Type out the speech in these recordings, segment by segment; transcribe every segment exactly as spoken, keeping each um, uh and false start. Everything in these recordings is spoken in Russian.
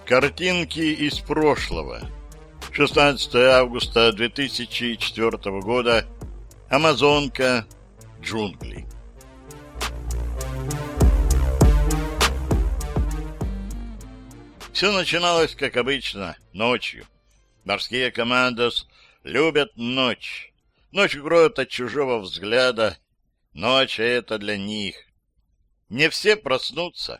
Картинки из прошлого. шестнадцатое августа две тысячи четвёртого года. Амазонка. Джунгли. Все начиналось, как обычно, ночью. Морские командос любят ночь. Ночь укроет от чужого взгляда. Ночь — это для них. Не все проснутся.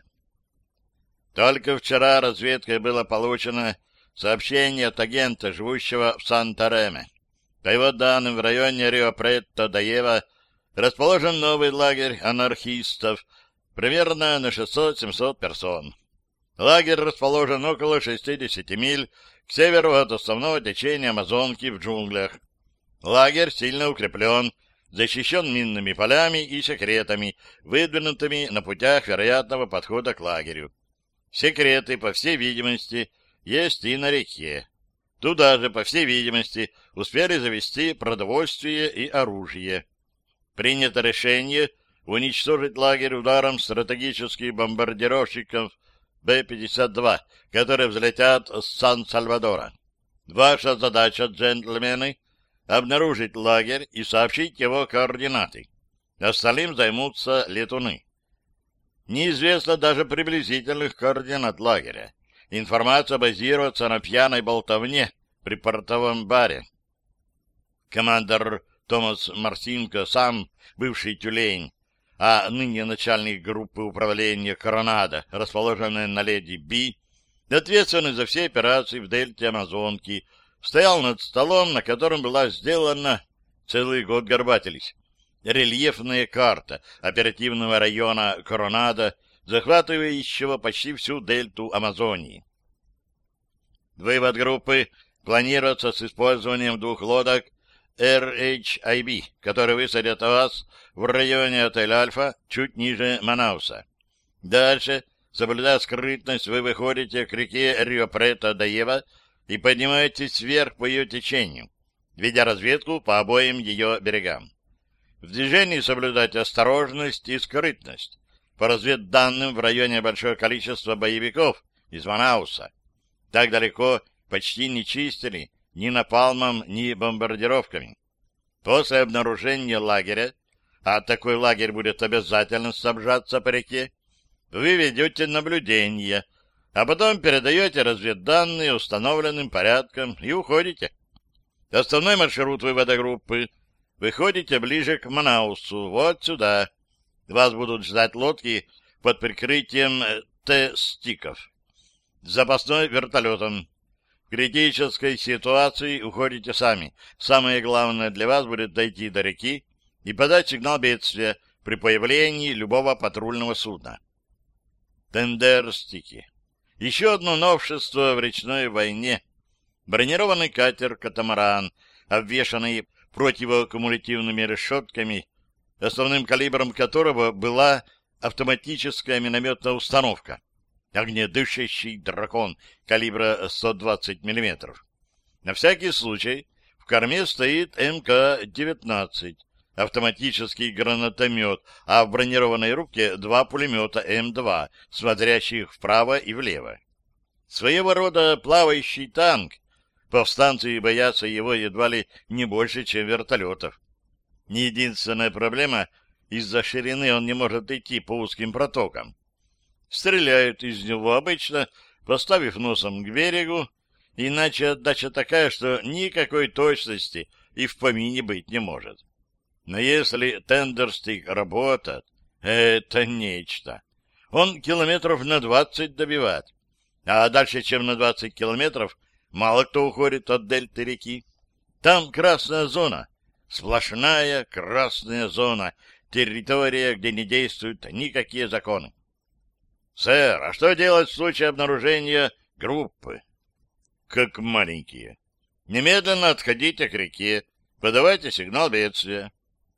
Только вчера разведкой было получено сообщение от агента, живущего в Сан-Тореме. По его данным, в районе Рио-Претто-Дайева расположен новый лагерь анархистов, примерно на шестьсот-семьсот персон. Лагерь расположен около шестидесяти миль к северу от основного течения Амазонки в джунглях. Лагерь сильно укреплен, защищен минными полями и секретами, выдвинутыми на путях вероятного подхода к лагерю. Секреты, по всей видимости, есть и на реке. Туда же, по всей видимости, успели завести продовольствие и оружие. Принято решение уничтожить лагерь ударом стратегических бомбардировщиков Бэ пятьдесят два, которые взлетят с Сан-Сальвадора. Ваша задача, джентльмены, обнаружить лагерь и сообщить его координаты. Остальным займутся летуны. Неизвестно даже приблизительных координат лагеря. Информация базируется на пьяной болтовне при портовом баре. Командор Томас Марсинко, сам бывший тюлень, а ныне начальник группы управления Коронадо, расположенной на Леди Би, ответственный за все операции в дельте Амазонки, стоял над столом, на котором была сделана, целый год горбатились, рельефная карта оперативного района Коронадо, захватывающего почти всю дельту Амазонии. Вывод группы планируется с использованием двух лодок Эр Эйч Ай Би, которые высадят вас в районе отеля Альфа, чуть ниже Манауса. Дальше, соблюдая скрытность, вы выходите к реке Рио-Претто-Дайева и поднимаетесь вверх по ее течению, ведя разведку по обоим ее берегам. В движении соблюдать осторожность и скрытность. По разведданным, в районе большое количество боевиков из Манауса. Так далеко почти не чистили ни напалмом, ни бомбардировками. После обнаружения лагеря, а такой лагерь будет обязательно снабжаться по реке, вы ведете наблюдение, а потом передаете разведданные установленным порядком и уходите. Основной маршрут вывода группы: выходите ближе к Манаусу, вот сюда. Вас будут ждать лодки под прикрытием Т-стиков. Запасной вертолетом. В критической ситуации уходите сами. Самое главное для вас будет дойти до реки и подать сигнал бедствия при появлении любого патрульного судна. Тендер-стики. Еще одно новшество в речной войне. Бронированный катер-катамаран, обвешанный противоаккумулятивными решетками, основным калибром которого была автоматическая минометная установка, огнедышащий дракон калибра сто двадцать миллиметров. На всякий случай в корме стоит Эм Ка девятнадцать, автоматический гранатомет, а в бронированной рубке два пулемета Эм два, смотрящих вправо и влево. Своего рода плавающий танк. Повстанцы боятся его едва ли не больше, чем вертолетов. Не единственная проблема — из-за ширины он не может идти по узким протокам. Стреляют из него обычно, поставив носом к берегу, иначе отдача такая, что никакой точности и в помине быть не может. Но если тендерстик работает, это нечто. Он километров на двадцать добивает, а дальше, чем на двадцать километров, мало кто уходит от дельты реки. Там красная зона, сплошная красная зона, территория, где не действуют никакие законы. Сэр, а что делать в случае обнаружения группы? Как маленькие. Немедленно отходите к реке, подавайте сигнал бедствия.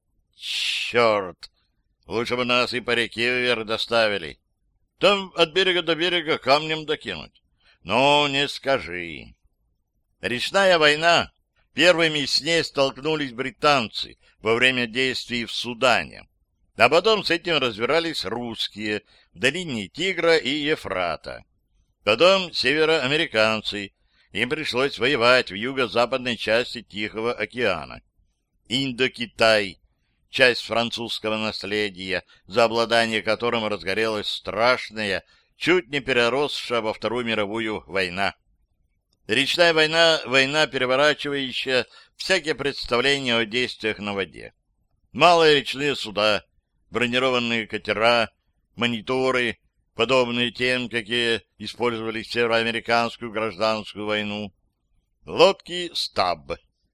Черт! Лучше бы нас и по реке вверх доставили. Там от берега до берега камнем докинуть. Ну, не скажи. Речная война. Первыми с ней столкнулись британцы во время действий в Судане. А потом с этим разбирались русские в долине Тигра и Ефрата. Потом североамериканцы. Им пришлось воевать в юго-западной части Тихого океана. Индокитай, часть французского наследия, за обладание которым разгорелась страшная, чуть не переросшая во Вторую мировую война. Речная война — война, переворачивающая всякие представления о действиях на воде. Малые речные суда, бронированные катера, мониторы, подобные тем, какие использовали в североамериканскую гражданскую войну, лодки «Стаб»,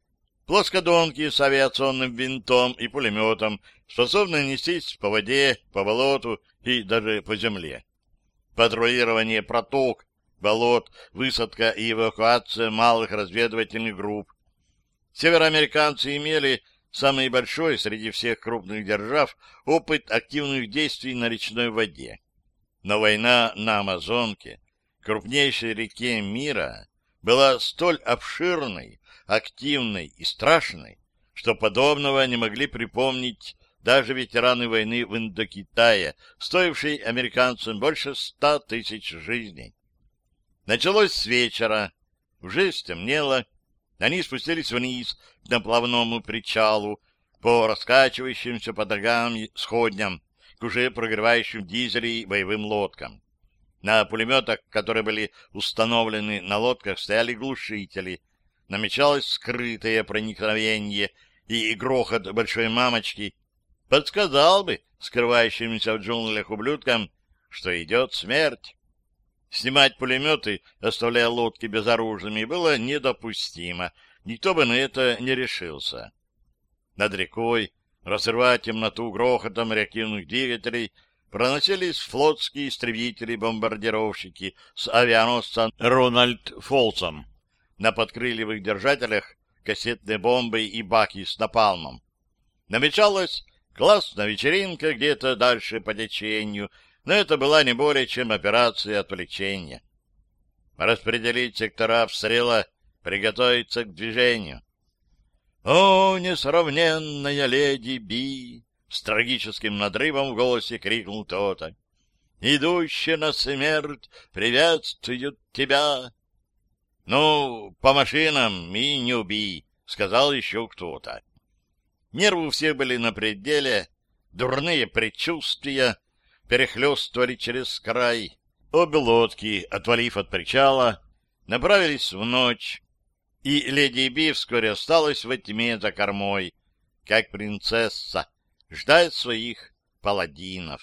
плоскодонки с авиационным винтом и пулеметом, способные нестись по воде, по болоту и даже по земле. Патрулирование проток, болот, высадка и эвакуация малых разведывательных групп. Североамериканцы имели самый большой среди всех крупных держав опыт активных действий на речной воде. Но война на Амазонке, крупнейшей реке мира, была столь обширной, активной и страшной, что подобного не могли припомнить даже ветераны войны в Индокитае, стоившей американцам больше ста тысяч жизней. Началось с вечера, уже стемнело, они спустились вниз к наплавному причалу по раскачивающимся по догам сходням к уже прогревающим дизелей боевым лодкам. На пулеметах, которые были установлены на лодках, стояли глушители. Намечалось скрытое проникновение, и грохот большой мамочки подсказал бы скрывающимся в джунглях ублюдкам, что идет смерть. Снимать пулеметы, оставляя лодки безоружными, было недопустимо. Никто бы на это не решился. Над рекой, разрывая темноту грохотом реактивных двигателей, проносились флотские истребители-бомбардировщики с авианосца «Рональд Фолсом». На подкрыльевых держателях кассетные бомбы и баки с напалмом. Намечалась классная вечеринка где-то дальше по течению, но это была не более чем операция отвлечения. Распределить сектора обстрела, приготовиться к движению. «О, несравненная леди Би!» — с трагическим надрывом в голосе крикнул кто-то. «Идущие на смерть приветствуют тебя!» «Ну, по машинам и не убей», — сказал еще кто-то. Нервы у всех были на пределе, дурные предчувствия перехлестывали через край. Обе лодки, отвалив от причала, направились в ночь, и леди Би вскоре осталась во тьме за кормой, как принцесса, ждать своих паладинов.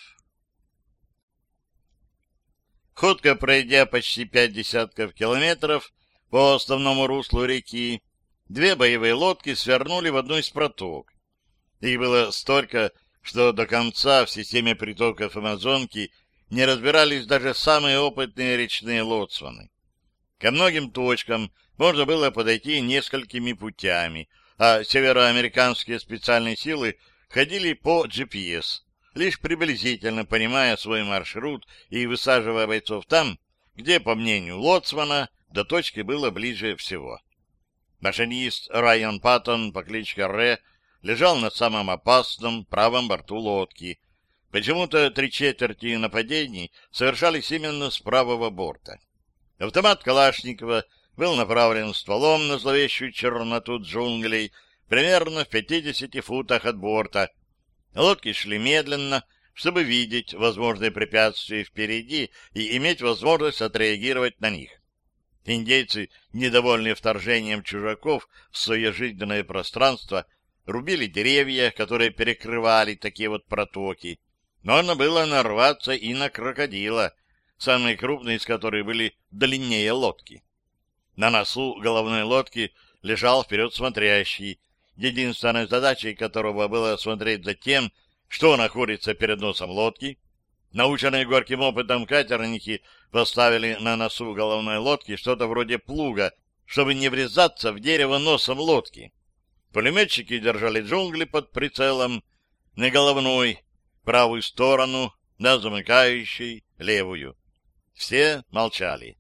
Ходко пройдя почти пять десятков километров по основному руслу реки, две боевые лодки свернули в одну из проток. Их было столько, что до конца в системе притоков Амазонки не разбирались даже самые опытные речные лоцманы. Ко многим точкам можно было подойти несколькими путями, а североамериканские специальные силы ходили по джи пи эс, лишь приблизительно понимая свой маршрут и высаживая бойцов там, где, по мнению лоцмана, до точки было ближе всего. Машинист Райан Паттон по кличке Ре лежал на самом опасном правом борту лодки. Почему-то три четверти нападений совершались именно с правого борта. Автомат Калашникова был направлен стволом на зловещую черноту джунглей примерно в пятидесяти футах от борта. Лодки шли медленно, чтобы видеть возможные препятствия впереди и иметь возможность отреагировать на них. Индейцы, недовольные вторжением чужаков в свое жизненное пространство, рубили деревья, которые перекрывали такие вот протоки. Можно было нарваться и на крокодила, самые крупные из которых были длиннее лодки. На носу головной лодки лежал вперед смотрящий, единственной задачей которого было смотреть за тем, что находится перед носом лодки. Наученные горьким опытом катерники поставили на носу головной лодки что-то вроде плуга, чтобы не врезаться в дерево носом лодки. Пулеметчики держали джунгли под прицелом, на головной правую сторону, на замыкающей левую. Все молчали.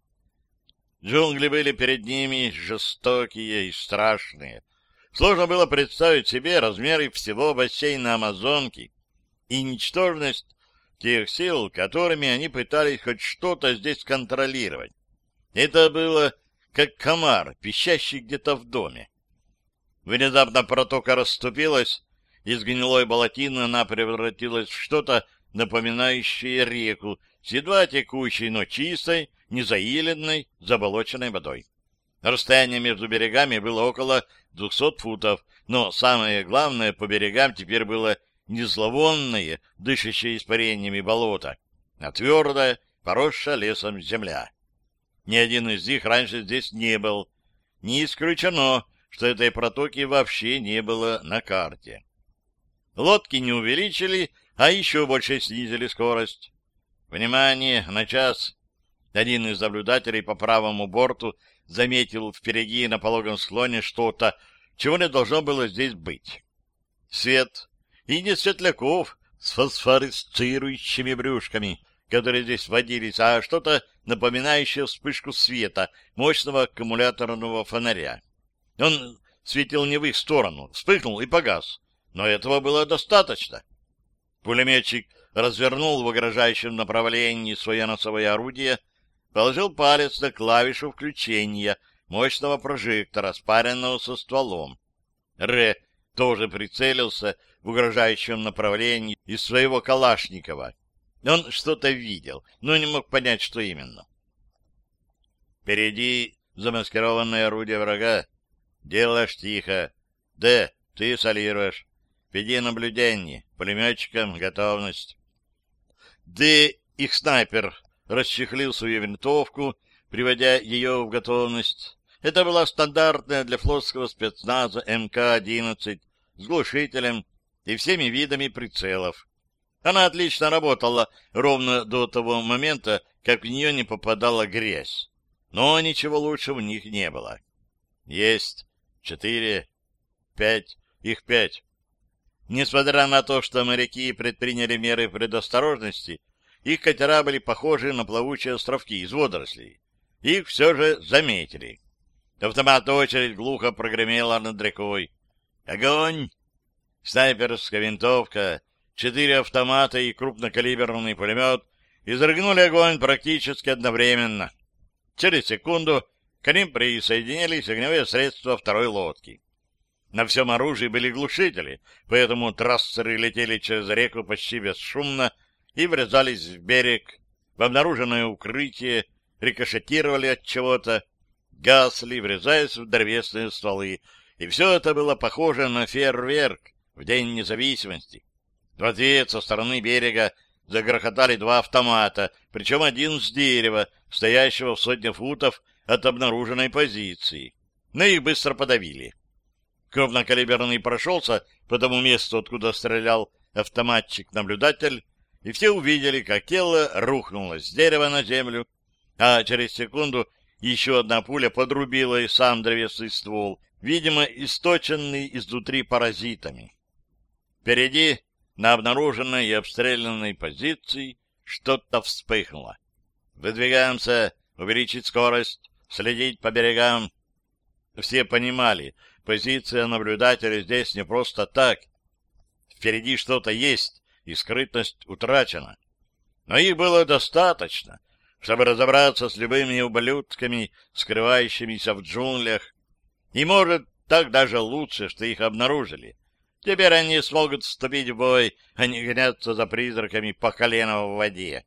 Джунгли были перед ними жестокие и страшные. Сложно было представить себе размеры всего бассейна Амазонки и ничтожность тех сил, которыми они пытались хоть что-то здесь контролировать. Это было как комар, пищащий где-то в доме. Внезапно протока расступилась, из гнилой болотины она превратилась в что-то напоминающее реку с едва текущей, но чистой, незаиленной, заболоченной водой. Расстояние между берегами было около двухсот футов, но самое главное, по берегам теперь было не зловонное, дышащее испарениями болото, а твердое, поросшая лесом земля. Ни один из них раньше здесь не был. Не исключено, что этой протоки вообще не было на карте. Лодки не увеличили, а еще больше снизили скорость. «Внимание! На час!» Один из наблюдателей по правому борту заметил впереди на пологом склоне что-то, чего не должно было здесь быть. Свет. И не светляков с фосфорисцирующими брюшками, которые здесь водились, а что-то напоминающее вспышку света мощного аккумуляторного фонаря. Он светил не в их сторону, вспыхнул и погас, но этого было достаточно. Пулеметчик развернул в угрожающем направлении свое носовое орудие, положил палец на клавишу включения мощного прожектора, спаренного со стволом. Ре тоже прицелился в угрожающем направлении из своего Калашникова. Он что-то видел, но не мог понять, что именно. «Впереди замаскированное орудие врага. Делаешь тихо. Д, ты солируешь. Веди наблюдение. Пулеметчикам готовность». Д, их снайпер, расчехлил свою винтовку, приводя ее в готовность. Это была стандартная для флотского спецназа эм ка одиннадцать с глушителем и всеми видами прицелов. Она отлично работала ровно до того момента, как в нее не попадала грязь. Но ничего лучше в них не было. Есть. Четыре. Пять. Их пять. Несмотря на то, что моряки предприняли меры предосторожности, их катера были похожи на плавучие островки из водорослей. Их все же заметили. Автоматная очередь глухо прогремела над рекой. «Огонь!» Снайперская винтовка, четыре автомата и крупнокалиберный пулемет изрыгнули огонь практически одновременно. Через секунду к ним присоединились огневые средства второй лодки. На всем оружии были глушители, поэтому трассеры летели через реку почти бесшумно и врезались в берег, в обнаруженное укрытие, рикошетировали от чего-то, гасли, врезаясь в древесные стволы, и все это было похоже на фейерверк в День независимости. В ответ со стороны берега загрохотали два автомата, причем один с дерева, стоящего в сотне футов от обнаруженной позиции. Но их быстро подавили. Крупнокалиберный прошелся по тому месту, откуда стрелял автоматчик-наблюдатель, и все увидели, как тело рухнуло с дерева на землю, а через секунду еще одна пуля подрубила и сам древесный ствол, видимо, источенный изнутри паразитами. Впереди, на обнаруженной и обстрелянной позиции, что-то вспыхнуло. «Выдвигаемся, увеличить скорость, следить по берегам». Все понимали, позиция наблюдателя здесь не просто так. Впереди что-то есть, и скрытность утрачена. Но их было достаточно, чтобы разобраться с любыми ублюдками, скрывающимися в джунглях. И, может, так даже лучше, что их обнаружили. Теперь они смогут вступить в бой, а не гоняться за призраками по колено в воде.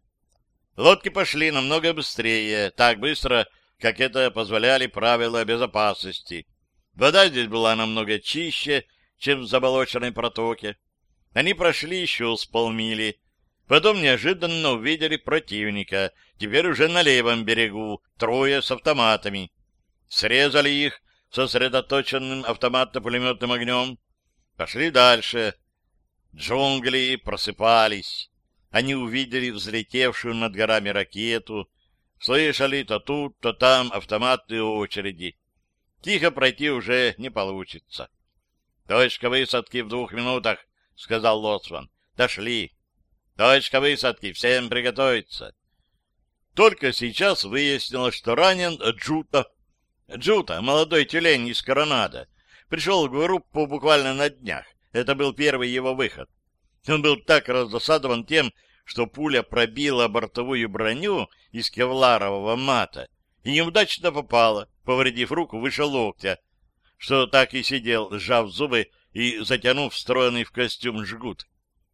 Лодки пошли намного быстрее, так быстро, как это позволяли правила безопасности. Вода здесь была намного чище, чем в заболоченной протоке. Они прошли еще с полмили. Потом неожиданно увидели противника, теперь уже на левом берегу, трое с автоматами. Срезали их сосредоточенным автоматно-пулеметным огнем. Пошли дальше. Джунгли просыпались. Они увидели взлетевшую над горами ракету, слышали то тут, то там автоматные очереди. Тихо пройти уже не получится. — Точка высадки в двух минутах, — сказал Лоцман. — Дошли. — Точка высадки, всем приготовиться. Только сейчас выяснилось, что ранен Джута. Джута, молодой тюлень из Коронадо, пришел в группу буквально на днях. Это был первый его выход. Он был так раздосадован тем, что пуля пробила бортовую броню из кевларового мата и неудачно попала, повредив руку выше локтя, что так и сидел, сжав зубы и затянув встроенный в костюм жгут.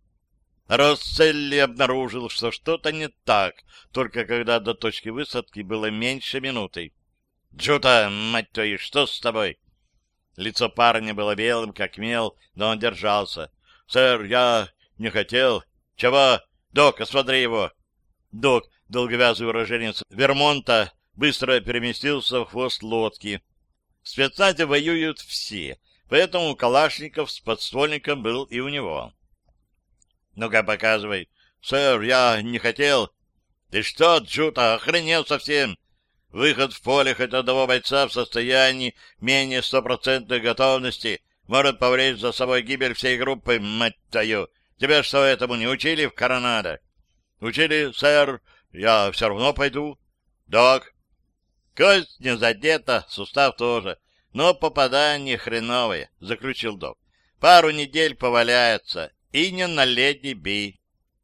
Росселли обнаружил, что что-то не так, только когда до точки высадки было меньше минуты. — Джута, мать твою, что с тобой? Лицо парня было белым, как мел, но он держался. — Сэр, я не хотел. — Чего? Док, осмотри его. Док, долговязый уроженец Вермонта, быстро переместился в хвост лодки. В спецназе воюют все, поэтому калашников с подствольником был и у него. — Ну-ка, показывай. — Сэр, я не хотел. — Ты что, Джута, охренел совсем? Выход в поле хоть одного бойца в состоянии менее стопроцентной готовности может повлечь за собой гибель всей группы, мать твою. Тебя что, этому не учили в Коронадо? — Учили, сэр. Я все равно пойду. — Док. — Кость не задета, сустав тоже. Но попадание хреновое, — заключил док. — Пару недель поваляется, и не налей не бей.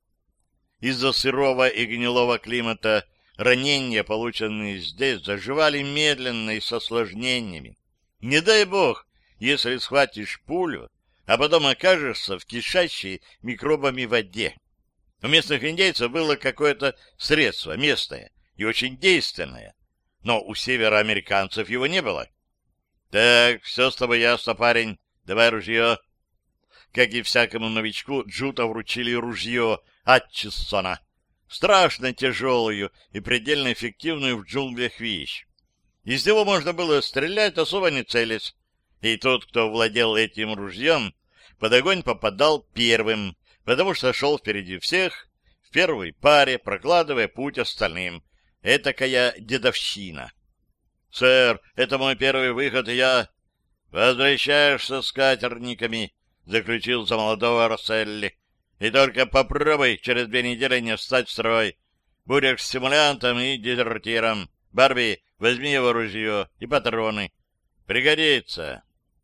Из-за сырого и гнилого климата ранения, полученные здесь, заживали медленно и с осложнениями. Не дай бог, если схватишь пулю, а потом окажешься в кишащей микробами воде. У местных индейцев было какое-то средство местное и очень действенное, но у североамериканцев его не было. — Так, все с тобой ясно, парень. Давай ружье. Как и всякому новичку, Джута вручили ружье Атчиссона, страшно тяжелую и предельно эффективную в джунглях вещь. Из него можно было стрелять, особо не целясь, и тот, кто владел этим ружьем, под огонь попадал первым, потому что шел впереди всех, в первой паре, прокладывая путь остальным. Этакая дедовщина. — Сэр, это мой первый выход, и я... — Возвращаешься с катерниками, — заключил за молодого Росселли. — И только попробуй через две недели не встать в строй. Будешь симулянтом и дезертиром. Барби, возьми его ружье и патроны. Пригодится.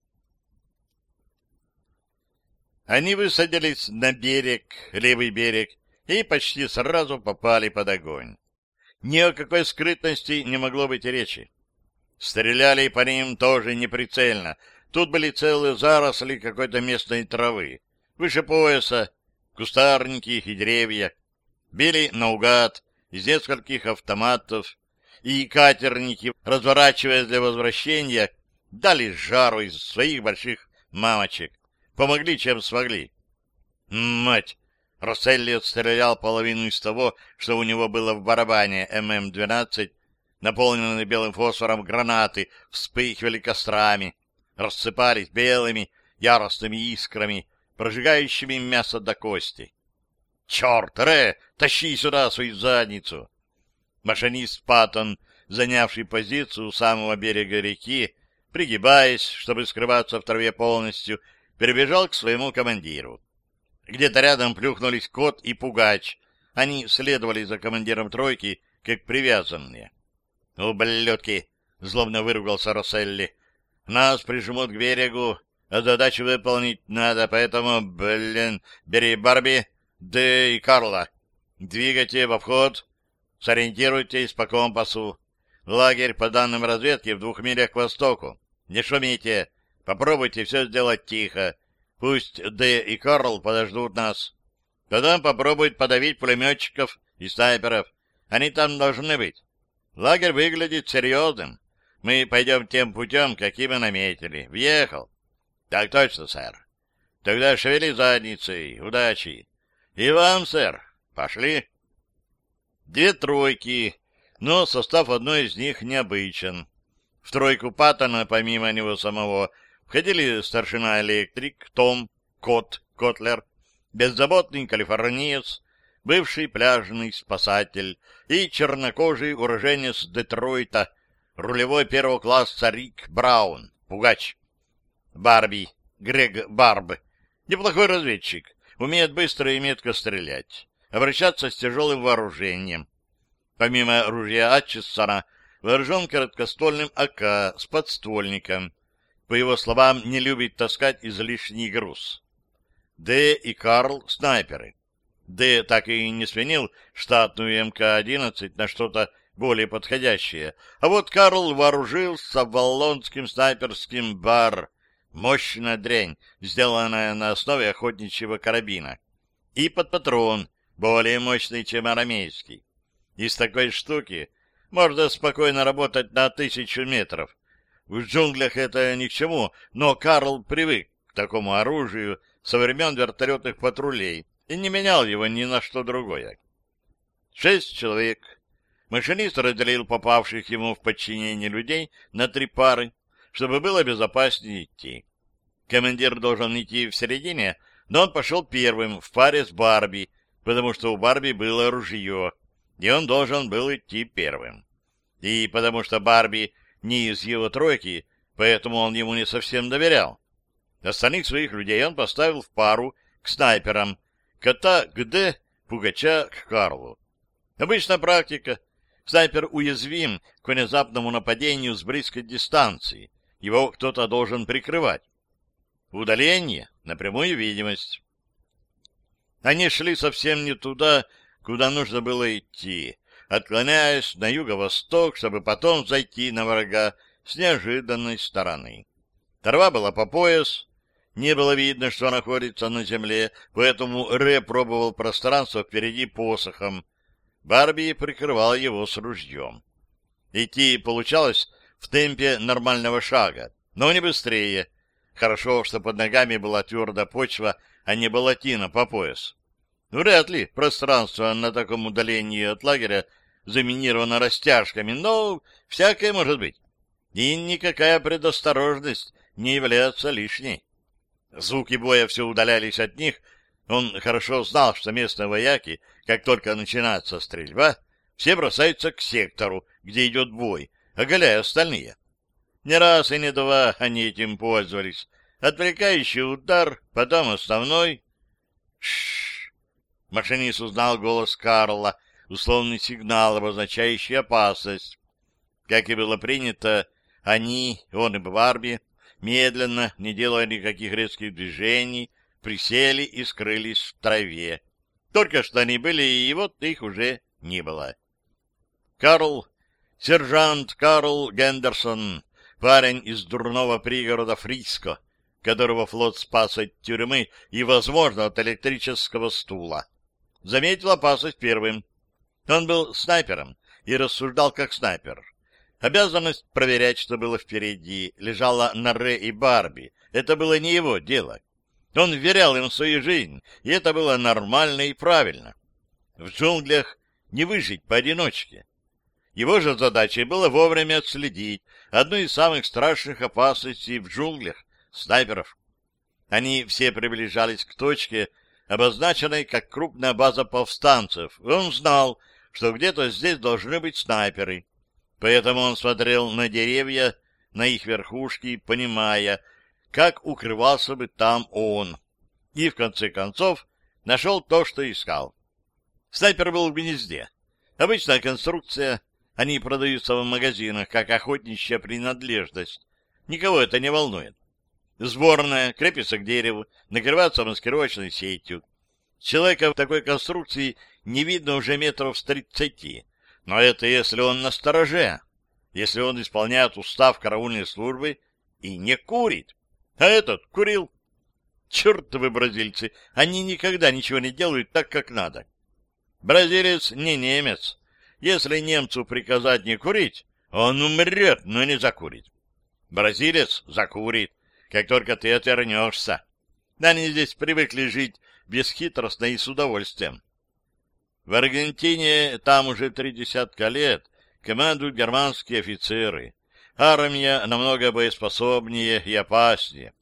Они высадились на берег, левый берег, и почти сразу попали под огонь. Ни о какой скрытности не могло быть и речи. Стреляли по ним тоже неприцельно. Тут были целые заросли какой-то местной травы. Выше пояса, кустарники и деревья. Били наугад из нескольких автоматов, и катерники, разворачиваясь для возвращения, дали жару из своих больших мамочек. Помогли, чем смогли. Мать! Росселли отстрелял половину из того, что у него было в барабане эм эм двенадцать, наполненные белым фосфором гранаты, вспыхивали кострами, рассыпались белыми яростными искрами, прожигающими мясо до кости. «Черт, Ре, тащи сюда свою задницу!» Машинист Паттон, занявший позицию у самого берега реки, пригибаясь, чтобы скрываться в траве полностью, перебежал к своему командиру. Где-то рядом плюхнулись Кот и Пугач. Они следовали за командиром тройки, как привязанные. «Ублюдки!» — злобно выругался Росселли. «Нас прижмут к берегу, а задачу выполнить надо, поэтому, блин, бери Барби, Д и Карла. Двигайте во вход, сориентируйтесь по компасу. Лагерь, по данным разведки, в двух милях к востоку. Не шумите, попробуйте все сделать тихо. Пусть Д и Карл подождут нас. Потом попробуют подавить пулеметчиков и снайперов. Они там должны быть. Лагерь выглядит серьезным. Мы пойдем тем путем, каким мы наметили. Въехал. Так точно, сэр. Тогда шевели задницей. Удачи. И вам, сэр. Пошли. Две тройки, но состав одной из них необычен. В тройку Паттона, помимо него самого, входили старшина-электрик, Том, Кот, Котлер, беззаботный калифорниец, бывший пляжный спасатель и чернокожий уроженец Детройта, рулевой первого класса Рик Браун, Пугач. Барби, Грег Барб, неплохой разведчик, умеет быстро и метко стрелять, обращаться с тяжелым вооружением. Помимо ружья Атчиссона, вооружен короткоствольным АК с подствольником. По его словам, не любит таскать излишний груз. Д и Карл — снайперы. Д так и не сменил штатную эм ка одиннадцать на что-то более подходящее. А вот Карл вооружился валлонским снайперским бар. Мощная дрянь, сделанная на основе охотничьего карабина. И под патрон, более мощный, чем арамейский. Из такой штуки можно спокойно работать на тысячу метров. В джунглях это ни к чему, но Карл привык к такому оружию со времен вертолетных патрулей и не менял его ни на что другое. Шесть человек. Машинист разделил попавших ему в подчинение людей на три пары, чтобы было безопаснее идти. Командир должен идти в середине, но он пошел первым в паре с Барби, потому что у Барби было ружье, и он должен был идти первым. И потому что Барби не из его тройки, поэтому он ему не совсем доверял. Остальных своих людей он поставил в пару к снайперам, кота к Д, пугача к Карлу. Обычная практика. Снайпер уязвим к внезапному нападению с близкой дистанции. Его кто-то должен прикрывать. Удаление на прямую видимость. Они шли совсем не туда, куда нужно было идти, отклоняясь на юго-восток, чтобы потом зайти на врага с неожиданной стороны. Трава была по пояс, не было видно, что находится на земле, поэтому Рэ пробовал пространство впереди посохом. Барби прикрывал его с ружьем. Идти получалось в темпе нормального шага, но не быстрее. Хорошо, что под ногами была твердая почва, а не болотина по пояс. Вряд ли пространство на таком удалении от лагеря заминировано растяжками, но всякое может быть. И никакая предосторожность не является лишней. Звуки боя все удалялись от них. Он хорошо знал, что местные вояки, как только начинается стрельба, все бросаются к сектору, где идет бой, оголяя остальные. Не раз и не два они этим пользовались. Отвлекающий удар, потом основной. Шш! Машинист узнал голос Карла, условный сигнал, обозначающий опасность. Как и было принято, они, он и Барби, медленно, не делая никаких резких движений, присели и скрылись в траве. Только что они были, и вот их уже не было. Карл, сержант Карл Гендерсон, парень из дурного пригорода Фриско, которого флот спас от тюрьмы и, возможно, от электрического стула. Заметил опасность первым. Он был снайпером и рассуждал как снайпер. Обязанность проверять, что было впереди, лежала на Рэ и Барби. Это было не его дело. Он вверял им свою жизнь, и это было нормально и правильно. В джунглях не выжить поодиночке. Его же задачей было вовремя отследить одну из самых страшных опасностей в джунглях — снайперов. Они все приближались к точке, обозначенной как крупная база повстанцев, и он знал, что где-то здесь должны быть снайперы. Поэтому он смотрел на деревья, на их верхушки, понимая, как укрывался бы там он. И, в конце концов, нашел то, что искал. Снайпер был в гнезде. Обычная конструкция. Они продаются в магазинах, как охотничья принадлежность. Никого это не волнует. Сборная, крепится к дереву, накрывается маскировочной сетью. Человека в такой конструкции не видно уже метров с тридцати. Но это если он на стороже, если он исполняет устав караульной службы и не курит. А этот курил. Чертовы бразильцы, они никогда ничего не делают так, как надо. Бразилец не немец. Если немцу приказать не курить, он умрет, но не закурит. Бразилец закурит, как только ты отвернешься. Они здесь привыкли жить бесхитростно и с удовольствием. В Аргентине там уже три десятка лет командуют германские офицеры. Армия намного боеспособнее и опаснее.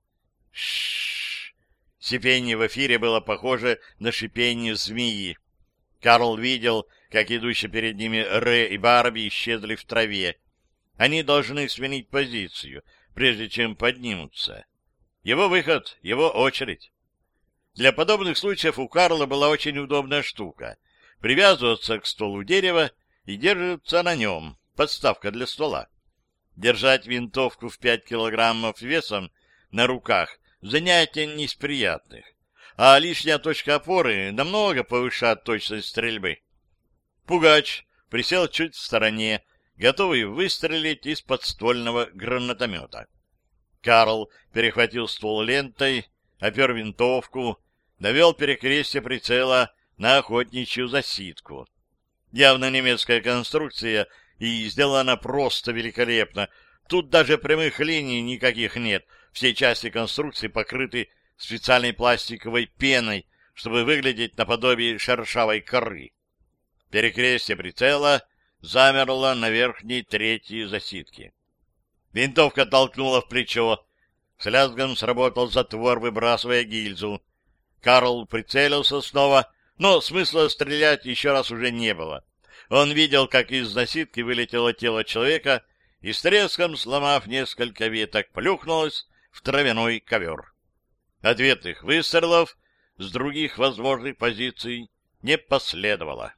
Шшш! Сипение в эфире было похоже на шипение змеи. Карл видел, как идущие перед ними Рэ и Барби исчезли в траве. Они должны сменить позицию, прежде чем поднимутся. Его выход, его очередь. Для подобных случаев у Карла была очень удобная штука. Привязываться к стволу дерева и держаться на нем, подставка для ствола. Держать винтовку в пять килограммов весом на руках — занятие не из приятных. а лишняя точка опоры намного повышает точность стрельбы. Пугач присел чуть в стороне, готовый выстрелить из подствольного гранатомета. Карл перехватил ствол лентой, опер винтовку, навел перекрестие прицела на охотничью засидку. Явно немецкая конструкция, и сделана просто великолепно. Тут даже прямых линий никаких нет. Все части конструкции покрыты специальной пластиковой пеной, чтобы выглядеть наподобие шершавой коры. Перекрестие прицела замерло на верхней трети засидки. Винтовка толкнула в плечо. С лязгом сработал затвор, выбрасывая гильзу. Карл прицелился снова, но смысла стрелять еще раз уже не было. Он видел, как из засидки вылетело тело человека и с треском, сломав несколько веток, плюхнулось в травяной ковер. Ответных выстрелов с других возможных позиций не последовало.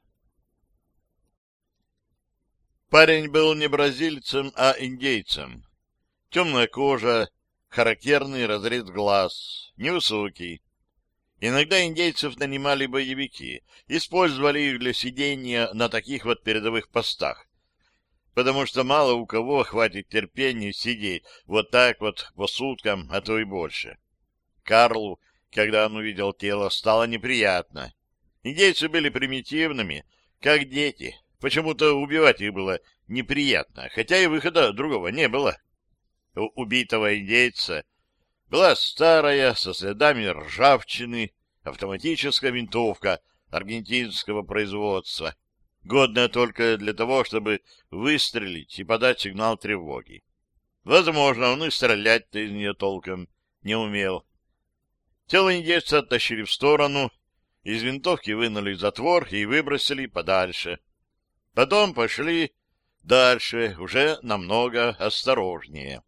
Парень был не бразильцем, а индейцем. Темная кожа, характерный разрез глаз, невысокий. Иногда индейцев нанимали боевики, использовали их для сидения на таких вот передовых постах, потому что мало у кого хватит терпения сидеть вот так вот по суткам, а то и больше. Карлу, когда он увидел тело, стало неприятно. Индейцы были примитивными, как дети. Почему-то убивать их было неприятно, хотя и выхода другого не было. У убитого индейца была старая, со следами ржавчины, автоматическая винтовка аргентинского производства, годная только для того, чтобы выстрелить и подать сигнал тревоги. Возможно, он и стрелять-то из нее толком не умел. Тело индейца оттащили в сторону, из винтовки вынули затвор и выбросили подальше. Потом пошли дальше, уже намного осторожнее.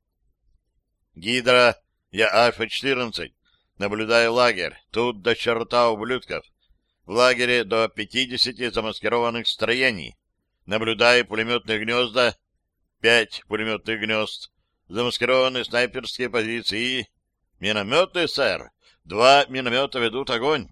Гидра, я Альфа четырнадцать, наблюдаю лагерь. Тут до черта ублюдков. В лагере до пятидесяти замаскированных строений. Наблюдаю пулеметные гнезда. Пять пулеметных гнезд. Замаскированные снайперские позиции. Минометы, сэр. Два миномета ведут огонь.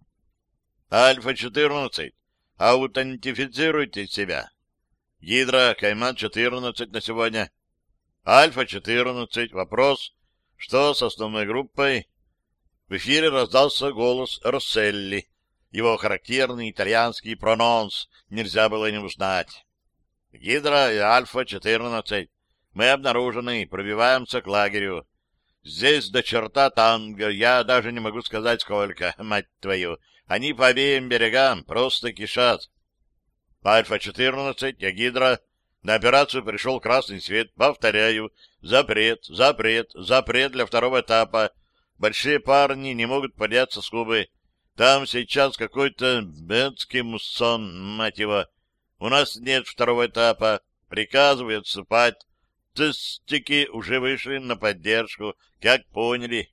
Альфа четырнадцать, аутентифицируйте себя. Гидра, Кайман четырнадцать на сегодня. Альфа четырнадцать, вопрос. Что с основной группой? В эфире раздался голос Росселли. Его характерный итальянский прононс нельзя было не узнать. Гидра и Альфа четырнадцать. Мы обнаружены, пробиваемся к лагерю. Здесь до черта танго, я даже не могу сказать сколько, мать твою. Они по обеим берегам просто кишат. Альфа четырнадцать, я Гидра. На операцию пришел красный свет. Повторяю, запрет, запрет, запрет для второго этапа. Большие парни не могут подняться с Кубы. Там сейчас какой-то бедский муссон, мать его. У нас нет второго этапа. Приказываю отступать. Тестики уже вышли на поддержку, как поняли.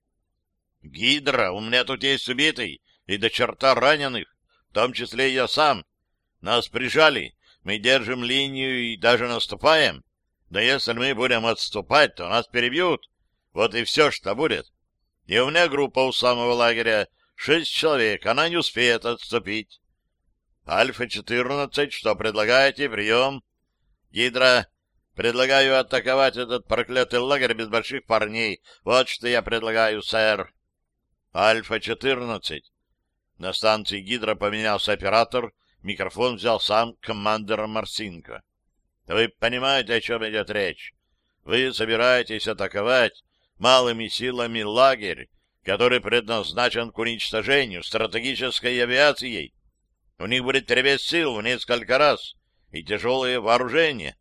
Гидра, у меня тут есть убитый и до черта раненых, в том числе я сам. Нас прижали. Мы держим линию и даже наступаем. Но если мы будем отступать, то нас перебьют. Вот и все, что будет. И у меня группа у самого лагеря. Шесть человек. Она не успеет отступить. Альфа четырнадцать, что предлагаете? Прием. Гидра, предлагаю атаковать этот проклятый лагерь без больших парней. Вот что я предлагаю, сэр. Альфа четырнадцать. На станции Гидра поменялся оператор. Микрофон взял сам командир Марсинко. Вы понимаете, о чем идет речь? Вы собираетесь атаковать малыми силами лагерь, который предназначен к уничтожению стратегической авиацией. У них будет перевес сил в несколько раз и тяжелое вооружение.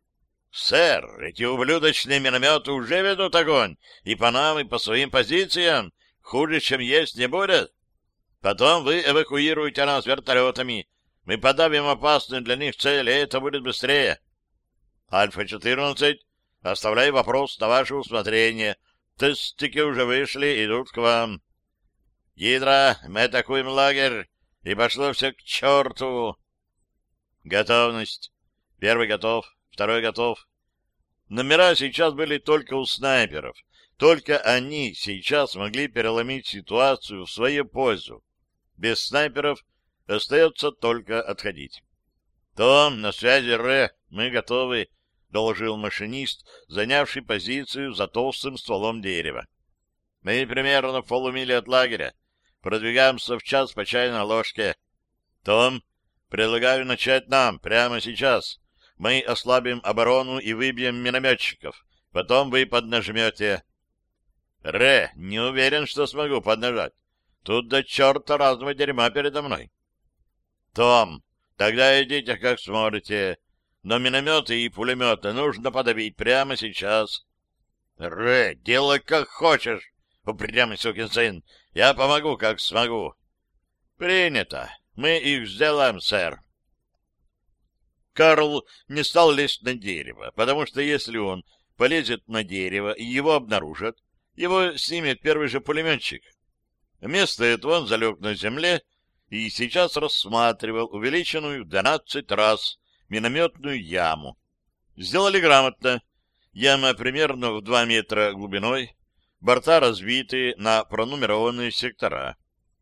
Сэр, эти ублюдочные минометы уже ведут огонь, и по нам, и по своим позициям хуже, чем есть, не будет. Потом вы эвакуируете нас вертолетами. Мы подавим опасную для них цель, и это будет быстрее. Альфа четырнадцать, оставляю вопрос на ваше усмотрение. Тестики уже вышли, идут к вам. Гидра, мы атакуем лагерь, и пошло все к черту. Готовность. Первый готов, второй готов. Номера сейчас были только у снайперов. Только они сейчас могли переломить ситуацию в свою пользу. Без снайперов остается только отходить. — Том, на связи Ре, мы готовы, — доложил машинист, занявший позицию за толстым стволом дерева. — Мы примерно в полумиле от лагеря. Продвигаемся в час по чайной ложке. — Том, предлагаю начать нам прямо сейчас. Мы ослабим оборону и выбьем минометчиков. Потом вы поднажмете. — Ре, не уверен, что смогу поднажать. Тут до черта разного дерьма передо мной. — Том, тогда идите как сможете. Но минометы и пулеметы нужно подавить прямо сейчас. — Ре, делай как хочешь, упрямый сукин сын. Я помогу, как смогу. — Принято. Мы их сделаем, сэр. Карл не стал лезть на дерево, потому что если он полезет на дерево и его обнаружат, его снимет первый же пулеметчик. Вместо этого он залег на земле и сейчас рассматривал увеличенную в двенадцать раз минометную яму. Сделали грамотно. Яма примерно в два метра глубиной, борта разбиты на пронумерованные сектора.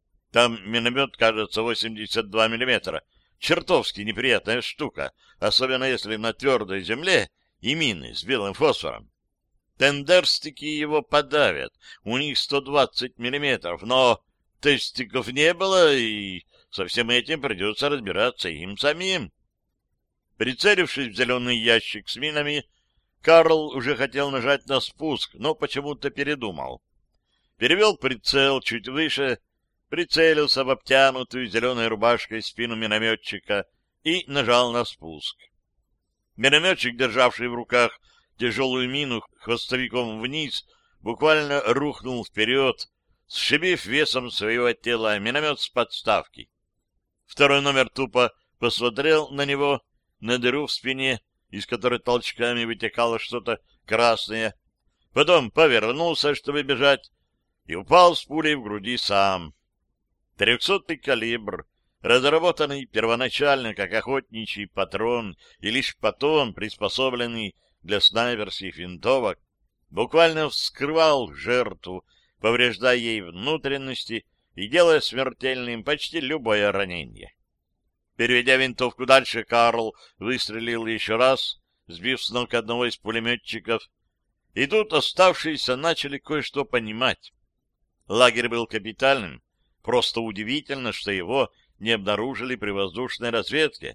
Там миномет, кажется, восемьдесят два миллиметра. Чертовски неприятная штука, особенно если на твердой земле и мины с белым фосфором. Тендерстики его подавят, у них сто двадцать миллиметров, но тестиков не было, и со всем этим придется разбираться им самим. Прицелившись в зеленый ящик с минами, Карл уже хотел нажать на спуск, но почему-то передумал. Перевел прицел чуть выше, прицелился в обтянутую зеленой рубашкой спину минометчика и нажал на спуск. Минометчик, державший в руках тяжелую мину хвостовиком вниз, буквально рухнул вперед, сшибив весом своего тела миномет с подставки. Второй номер тупо посмотрел на него, на дыру в спине, из которой толчками вытекало что-то красное, потом повернулся, чтобы бежать, и упал с пулей в груди сам. Трехсотый калибр, разработанный первоначально как охотничий патрон и лишь потом приспособленный для снайперских винтовок, буквально вскрывал жертву, повреждая ей внутренности и делая смертельным почти любое ранение. Переведя винтовку дальше, Карл выстрелил еще раз, сбив с ног одного из пулеметчиков, и тут оставшиеся начали кое-что понимать. Лагерь был капитальным, просто удивительно, что его не обнаружили при воздушной разведке.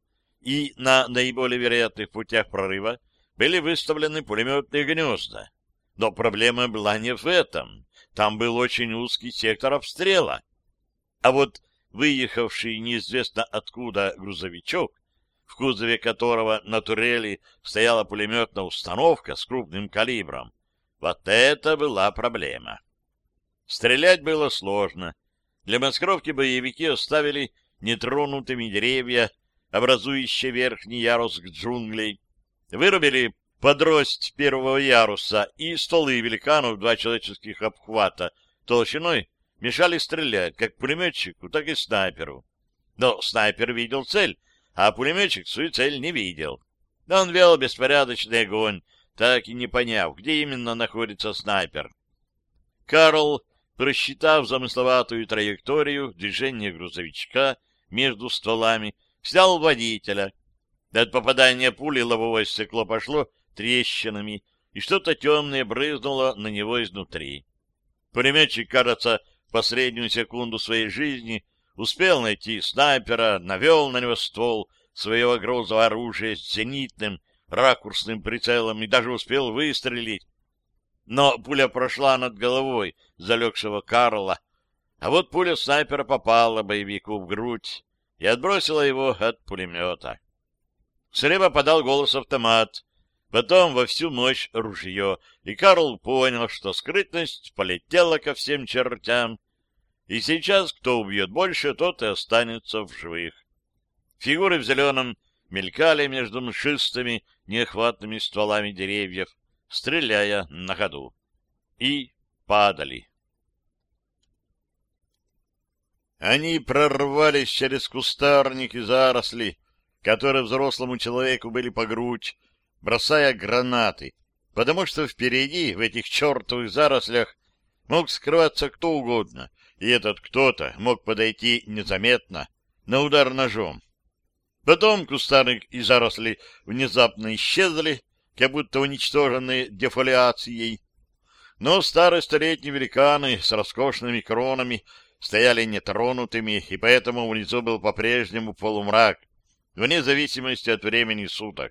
И на наиболее вероятных путях прорыва были выставлены пулеметные гнезда. Но проблема была не в этом. Там был очень узкий сектор обстрела. А вот выехавший неизвестно откуда грузовичок, в кузове которого на турели стояла пулеметная установка с крупным калибром, вот это была проблема. Стрелять было сложно. Для маскировки боевики оставили нетронутыми деревья, образующие верхний ярус джунглей, вырубили подрость первого яруса и стволы великанов два человеческих обхвата толщиной мешали стрелять как пулеметчику, так и снайперу. Но снайпер видел цель, а пулеметчик свою цель не видел. Он вел беспорядочный огонь, так и не поняв, где именно находится снайпер. Карл, просчитав замысловатую траекторию движения грузовичка между стволами, снял водителя. От попадания пули лобовое стекло пошло трещинами, и что-то темное брызнуло на него изнутри. Пулеметчик, кажется, в последнюю секунду своей жизни успел найти снайпера, навел на него ствол своего грозного оружия с зенитным ракурсным прицелом и даже успел выстрелить. Но пуля прошла над головой залегшего Карла, а вот пуля снайпера попала боевику в грудь и отбросила его от пулемета. Слева подал голос автомат, потом во всю мощь ружье, и Карл понял, что скрытность полетела ко всем чертям, и сейчас кто убьет больше, тот и останется в живых. Фигуры в зеленом мелькали между мшистыми неохватными стволами деревьев, стреляя на ходу. И падали. Они прорвались через кустарник и заросли, которые взрослому человеку были по грудь, бросая гранаты, потому что впереди, в этих чертовых зарослях, мог скрываться кто угодно, и этот кто-то мог подойти незаметно, на удар ножом. Потом кустарник и заросли внезапно исчезли, как будто уничтоженные дефолиацией. Но старые столетние великаны с роскошными кронами стояли нетронутыми, и поэтому внизу был по-прежнему полумрак, вне зависимости от времени суток.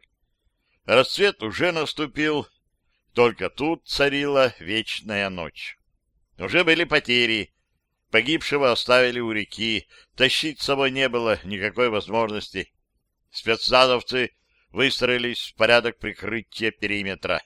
Рассвет уже наступил, только тут царила вечная ночь. Уже были потери. Погибшего оставили у реки, тащить с собой не было никакой возможности. Спецназовцы выстроились в порядок прикрытия периметра.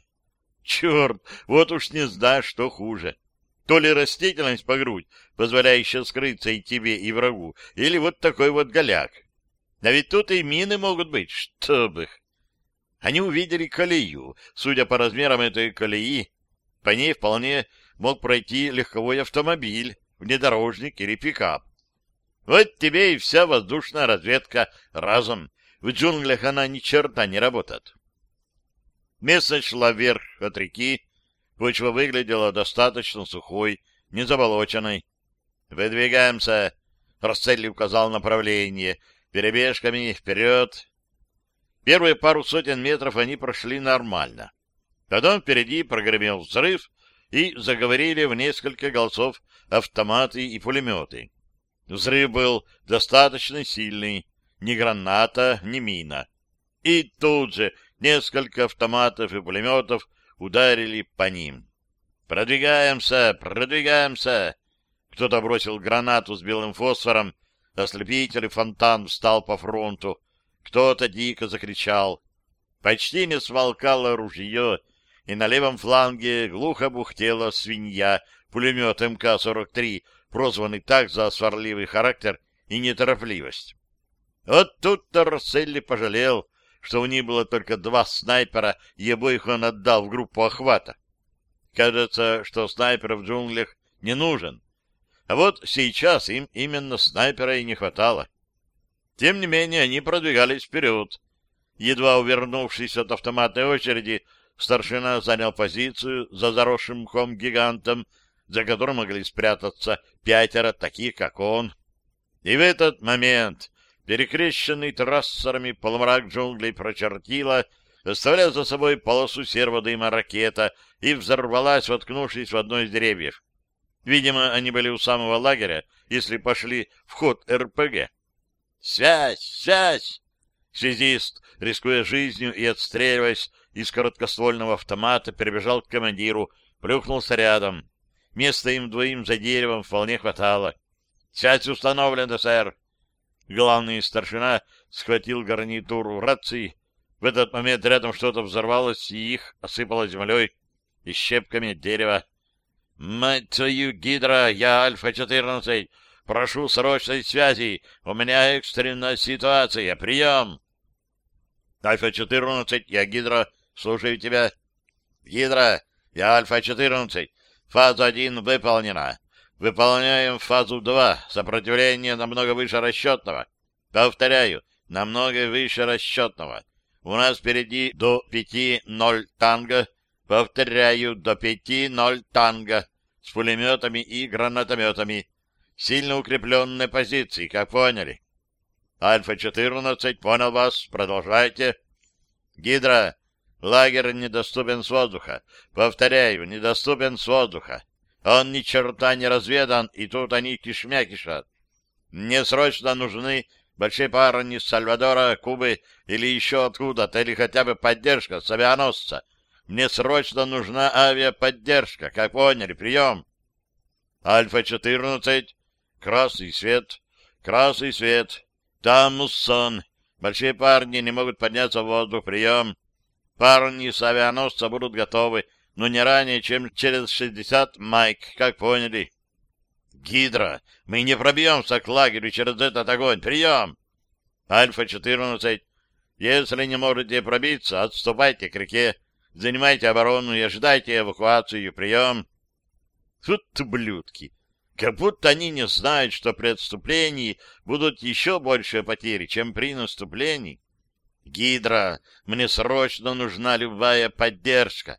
Черт, вот уж не знаешь, что хуже. То ли растительность по грудь, позволяющая скрыться и тебе, и врагу, или вот такой вот голяк. А ведь тут и мины могут быть, чтоб их. Они увидели колею. Судя по размерам этой колеи, по ней вполне мог пройти легковой автомобиль, внедорожник или пикап. Вот тебе и вся воздушная разведка разом. В джунглях она ни черта не работает. Местность шла вверх от реки. Почва выглядела достаточно сухой, не заболоченной. «Выдвигаемся!» — Расцелли указал направление. «Перебежками вперед!» Первые пару сотен метров они прошли нормально. Потом впереди прогремел взрыв, и заговорили в несколько голосов автоматы и пулеметы. Взрыв был достаточно сильный, ни граната, ни мина. И тут же несколько автоматов и пулеметов ударили по ним. «Продвигаемся! Продвигаемся!» Кто-то бросил гранату с белым фосфором, ослепительный фонтан встал по фронту. Кто-то дико закричал. Почти не смолкало ружье, и на левом фланге глухо бухтела свинья, пулемет эм ка сорок три, прозванный так за сварливый характер и неторопливость. Вот тут-то Росселли пожалел, что у них было только два снайпера, и обоих он отдал в группу охвата. Кажется, что снайпер в джунглях не нужен. А вот сейчас им именно снайпера и не хватало. Тем не менее, они продвигались вперед. Едва увернувшись от автоматной очереди, старшина занял позицию за заросшим мхом гигантом, за которым могли спрятаться пятеро таких, как он. И в этот момент перекрещенный трассерами полумрак джунглей прочертила, оставляя за собой полосу серого дыма ракета, и взорвалась, воткнувшись в одно из деревьев. Видимо, они были у самого лагеря, если пошли в ход эр пэ гэ. «Связь! Связь!» Связист, рискуя жизнью и отстреливаясь из короткоствольного автомата, перебежал к командиру, плюхнулся рядом. Места им двоим за деревом вполне хватало. «Связь установлена, сэр!» Главный старшина схватил гарнитуру рации. В этот момент рядом что-то взорвалось, и их осыпало землей и щепками от дерева. «Мать твою, Гидра, я Альфа четырнадцать! Прошу срочной связи! У меня экстренная ситуация! Прием!» «Альфа четырнадцать, я Гидра, слушаю тебя». «Гидра, я Альфа четырнадцать. Фаза один выполнена. Выполняем фазу два. Сопротивление намного выше расчетного. Повторяю, намного выше расчетного. У нас впереди до пяти ноль танго. Повторяю, до пяти ноль танго. С пулеметами и гранатометами. Сильно укрепленные позиции, как поняли». «Альфа четырнадцать, понял вас. Продолжайте». «Гидра, лагерь недоступен с воздуха. Повторяю, недоступен с воздуха. Он ни черта не разведан, и тут они кишмя кишат. Мне срочно нужны большие парни с Сальвадора, Кубы или еще откуда-то, или хотя бы поддержка с авианосца. Мне срочно нужна авиаподдержка, как поняли, прием». «Альфа четырнадцать, красный свет, красный свет. Там муссон. Большие парни не могут подняться в воздух, прием. Парни с авианосца будут готовы, но не ранее, чем через шестьдесят майк, как поняли». «Гидра, мы не пробьемся к лагерю через этот огонь, прием». «Альфа четырнадцать, если не можете пробиться, отступайте к реке, занимайте оборону и ожидайте эвакуацию, прием». Вот ублюдки! Как будто они не знают, что при отступлении будут еще больше потери, чем при наступлении. «Гидра, мне срочно нужна любая поддержка.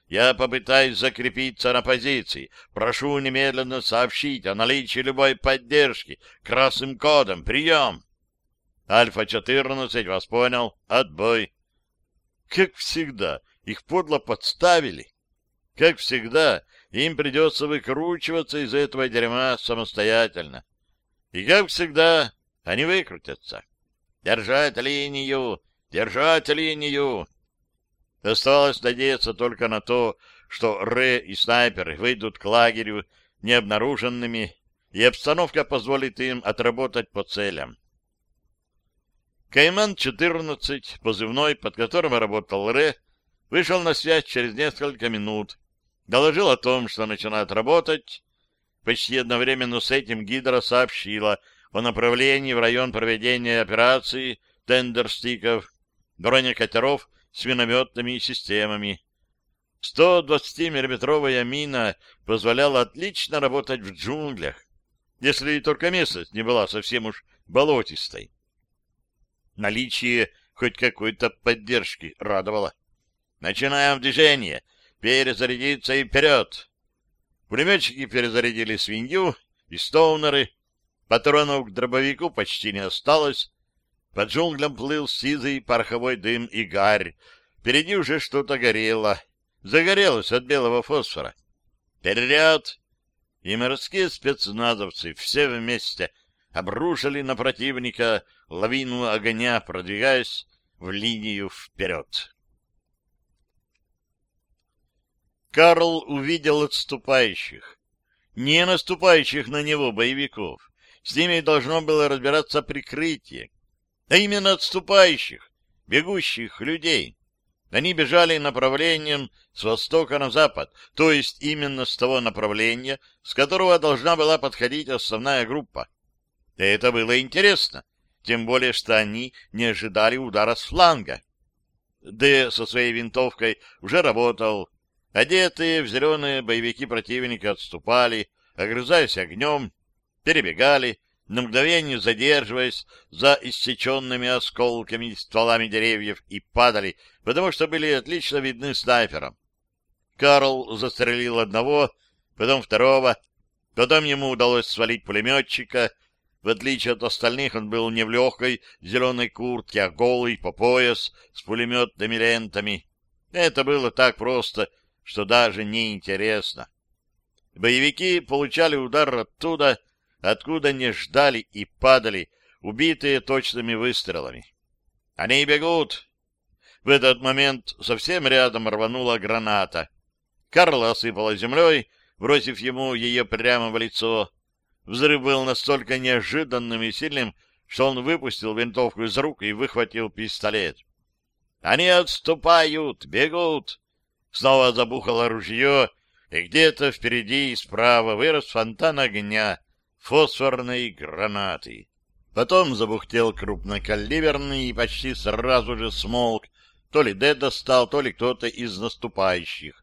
Я попытаюсь закрепиться на позиции. Прошу немедленно сообщить о наличии любой поддержки. Красным кодом. Прием. Альфа четырнадцать, вас понял. Отбой. Как всегда, их подло подставили. Как всегда, им придется выкручиваться из этого дерьма самостоятельно. И как всегда, они выкрутятся. Держать линию! Держать линию! Оставалось надеяться только на то, что Рэ и снайперы выйдут к лагерю необнаруженными, и обстановка позволит им отработать по целям. Кайман четырнадцать, позывной, под которым работал Рэ, вышел на связь через несколько минут, доложил о том, что начинает работать. Почти одновременно с этим Гидра сообщила о направлении в район проведения операции тендерстиков, бронекатеров с минометными системами. сто двадцатимиллиметровая мина позволяла отлично работать в джунглях, если только местность не была совсем уж болотистой. Наличие хоть какой-то поддержки радовало. Начинаем движение. Перезарядиться и вперед. Пулеметчики перезарядили свинью и стоунеры. Патронов к дробовику почти не осталось. По джунглям плыл сизый пороховой дым и гарь. Впереди уже что-то горело. Загорелось от белого фосфора. Вперед! И морские спецназовцы все вместе обрушили на противника лавину огня, продвигаясь в линию вперед. Карл увидел отступающих, не наступающих на него боевиков. С ними должно было разбираться прикрытие, а именно отступающих, бегущих людей. Они бежали направлением с востока на запад, то есть именно с того направления, с которого должна была подходить основная группа. И это было интересно, тем более, что они не ожидали удара с фланга. Д со своей винтовкой уже работал. Одетые в зеленые боевики противника отступали, огрызаясь огнем, перебегали, на мгновение задерживаясь за иссеченными осколками стволами деревьев, и падали, потому что были отлично видны снайпером. Карл застрелил одного, потом второго, потом ему удалось свалить пулеметчика. В отличие от остальных, он был не в легкой зеленой куртке, а голый по пояс с пулеметными лентами. Это было так просто, что даже не интересно. Боевики получали удар оттуда, откуда не ждали, и падали, убитые точными выстрелами. Они бегут. В этот момент совсем рядом рванула граната. Карла осыпала землей, бросив ему ее прямо в лицо. Взрыв был настолько неожиданным и сильным, что он выпустил винтовку из рук и выхватил пистолет. «Они отступают! Бегут!» Снова забухало ружье, и где-то впереди и справа вырос фонтан огня, фосфорной гранаты. Потом забухтел крупнокалиберный и почти сразу же смолк. То ли Дэд достал, то ли кто-то из наступающих.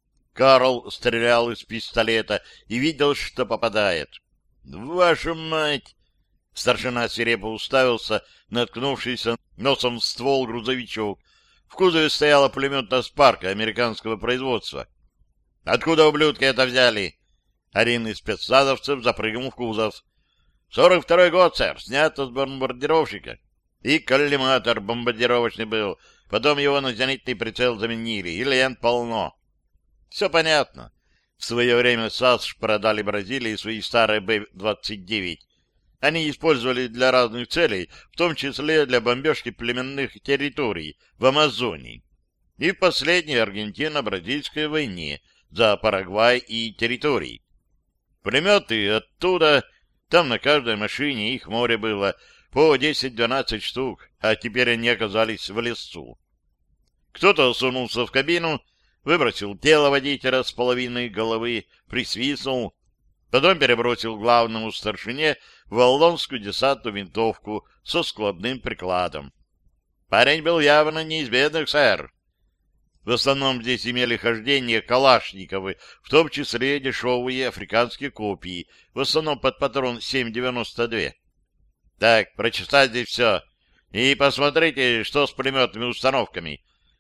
Карл стрелял из пистолета и видел, что попадает. «Вашу мать!» Старшина свирепо уставился, наткнувшийся носом в ствол грузовичок. В кузове стояла пулеметная спарка американского производства. «Откуда, ублюдки, это взяли?» Один из спецназовцев запрыгнул в кузов. «Сорок второй год, сэр, снято с бомбардировщика. И коллиматор бомбардировочный был. Потом его на зенитный прицел заменили, и лент полно». «Все понятно. В свое время САС продали Бразилии свои старые Б двадцать девять. Они использовали для разных целей, в том числе для бомбежки племенных территорий в Амазонии и в последней Аргентино-Бразильской войне за Парагвай и территории. Пулеметы оттуда, там на каждой машине их море было, по десять-двенадцать штук, а теперь они оказались в лесу. Кто-то сунулся в кабину, выбросил тело водителя с половиной головы, присвистнул, потом перебросил главному старшине валлонскую десантную винтовку со складным прикладом. Парень был явно не из бедных, сэр. В основном здесь имели хождение калашниковы, в том числе дешевые африканские копии, в основном под патрон семь девяносто два. Так, прочитать здесь все. И посмотрите, что с пулеметными установками.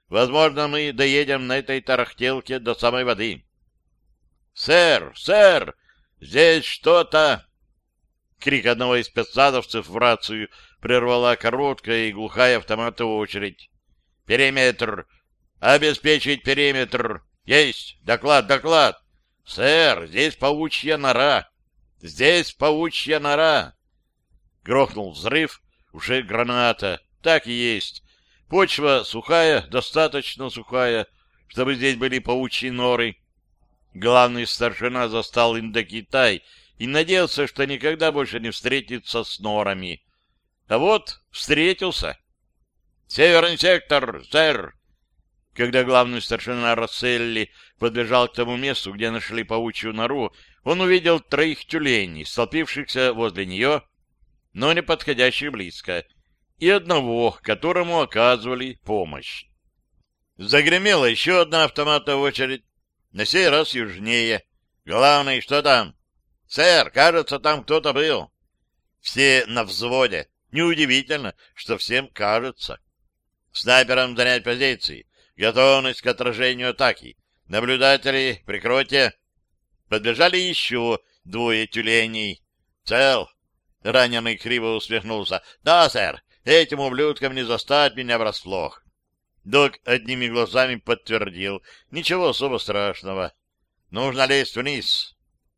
Возможно, мы доедем на этой тарахтелке до самой воды. — Сэр! Сэр! Здесь что-то... Крик одного из спецназовцев в рацию прервала короткая и глухая автоматная очередь. «Периметр! Обеспечить периметр! Есть! Доклад, доклад! Сэр, здесь паучья нора! Здесь паучья нора!» Грохнул взрыв, уже граната. Так и есть. Почва сухая, достаточно сухая, чтобы здесь были паучьи норы. Главный старшина застал Индокитай и надеялся, что никогда больше не встретится с норами. А вот встретился. «Северный сектор, сэр!» Когда главный старшина Расселли подбежал к тому месту, где нашли паучью нору, он увидел троих тюленей, столпившихся возле нее, но не подходящих близко, и одного, которому оказывали помощь. Загремела еще одна автоматная очередь, на сей раз южнее. «Главный, что там?» «Сэр, кажется, там кто-то был». Все на взводе. Неудивительно, что всем кажется. Снайперам занять позиции. Готовность к отражению атаки. Наблюдатели, прикройте. Подбежали еще двое тюленей. «Цел?» Раненый криво усмехнулся. «Да, сэр, этим ублюдкам не застать меня врасплох». Док одними глазами подтвердил. «Ничего особо страшного. Нужно лезть вниз».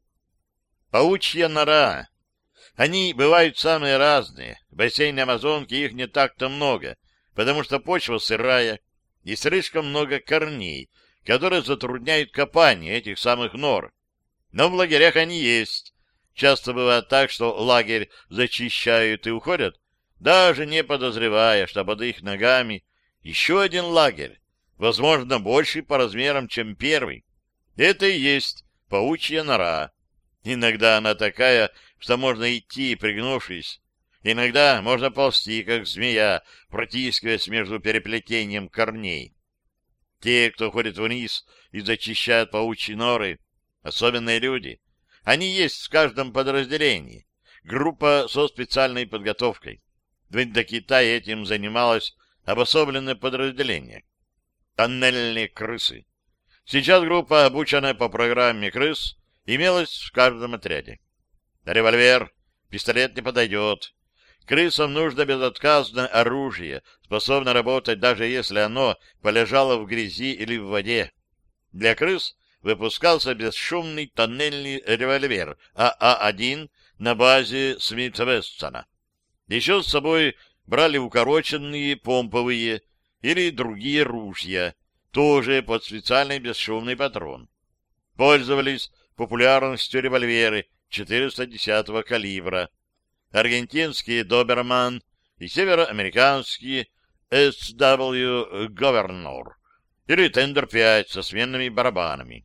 Паучья нора. Они бывают самые разные. В бассейне Амазонки их не так-то много, потому что почва сырая и слишком много корней, которые затрудняют копание этих самых нор. Но в лагерях они есть. Часто бывает так, что лагерь зачищают и уходят, даже не подозревая, что под их ногами еще один лагерь, возможно, больший по размерам, чем первый. Это и есть паучья нора. Иногда она такая, что можно идти, пригнувшись. Иногда можно ползти, как змея, протискиваясь между переплетением корней. Те, кто ходит вниз и зачищают паучьи норы, особенные люди, они есть в каждом подразделении. Группа со специальной подготовкой. В Индокитае этим занималось обособленное подразделение. Тоннельные крысы. Сейчас группа, обученная по программе крыс, имелась в каждом отряде. Револьвер, пистолет не подойдет. Крысам нужно безотказное оружие, способное работать, даже если оно полежало в грязи или в воде. Для крыс выпускался бесшумный тоннельный револьвер А А один на базе Смит-Вессона. Еще с собой брали укороченные помповые или другие ружья, тоже под специальный бесшумный патрон. Пользовались популярностью револьверы четыреста десятого калибра, аргентинские «Доберман» и североамериканские эс дабл ю «Governor» или «Тендер пять» со сменными барабанами.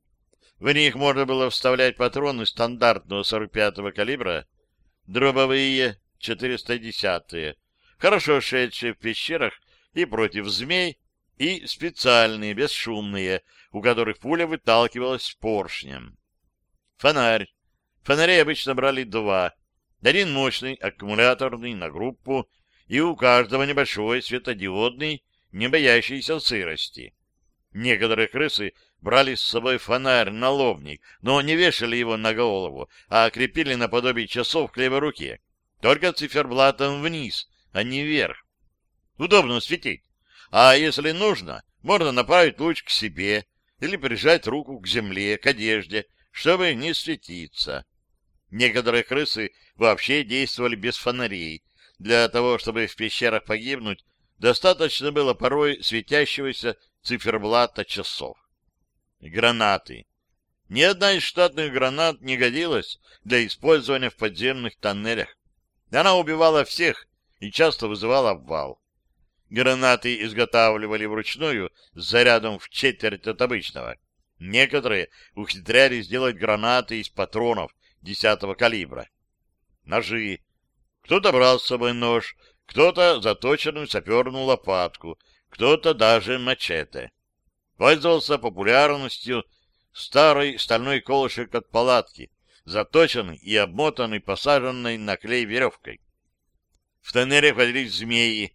В них можно было вставлять патроны стандартного сорок пятого калибра, дробовые четыреста десятые, хорошо шедшие в пещерах и против змей, и специальные, бесшумные, у которых пуля выталкивалась поршнем. Фонарь. Фонарей обычно брали два. Один мощный, аккумуляторный на группу, и у каждого небольшой светодиодный, не боящийся сырости. Некоторые крысы брали с собой фонарь-налобник, но не вешали его на голову, а крепили наподобие часов к левой руке, только циферблатом вниз, а не вверх. Удобно светить. А если нужно, можно направить луч к себе или прижать руку к земле, к одежде, чтобы не светиться. Некоторые крысы вообще действовали без фонарей. Для того, чтобы в пещерах погибнуть, достаточно было порой светящегося циферблата часов. Гранаты. Ни одна из штатных гранат не годилась для использования в подземных тоннелях. Она убивала всех и часто вызывала обвал. Гранаты изготавливали вручную с зарядом в четверть от обычного. Некоторые ухитрялись сделать гранаты из патронов десятого калибра. Ножи. Кто-то брал с собой нож, кто-то заточенную саперную лопатку, кто-то даже мачете. Пользовался популярностью старый стальной колышек от палатки, заточенный и обмотанный посаженной на клей веревкой. В тоннеле ходили змеи.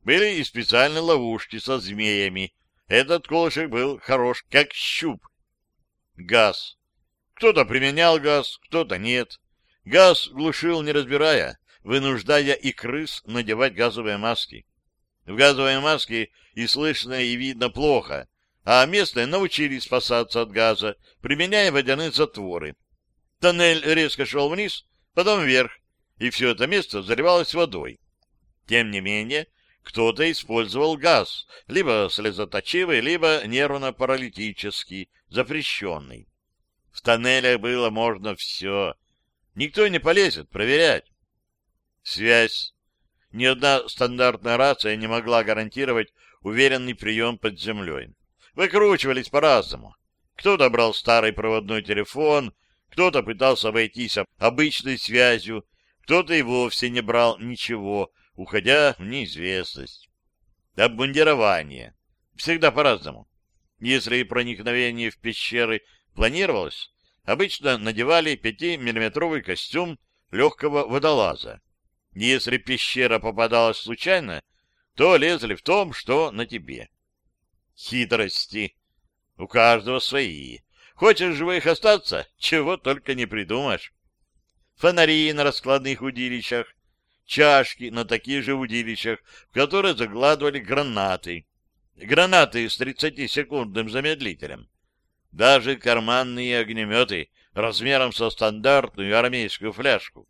Были и специальные ловушки со змеями. Этот колышек был хорош, как щуп. Газ. Кто-то применял газ, кто-то нет. Газ глушил, не разбирая, вынуждая и крыс надевать газовые маски. В газовой маске и слышно, и видно плохо, а местные научились спасаться от газа, применяя водяные затворы. Тоннель резко шел вниз, потом вверх, и все это место заливалось водой. Тем не менее, кто-то использовал газ, либо слезоточивый, либо нервно-паралитический, запрещенный. В тоннелях было можно все. Никто не полезет проверять. Связь. Ни одна стандартная рация не могла гарантировать уверенный прием под землей. Выкручивались по-разному. Кто-то брал старый проводной телефон, кто-то пытался обойтись обычной связью, кто-то и вовсе не брал ничего, уходя в неизвестность. Обмундирование. Всегда по-разному. Если проникновение в пещеры планировалось, обычно надевали пятимиллиметровый костюм легкого водолаза. Если пещера попадалась случайно, то лезли в том, что на тебе. Хитрости. У каждого свои. Хочешь живых остаться? Чего только не придумаешь. Фонари на раскладных удилищах, чашки на таких же удилищах, в которые закладывали гранаты. Гранаты с тридцатисекундным замедлителем. Даже карманные огнеметы размером со стандартную армейскую фляжку.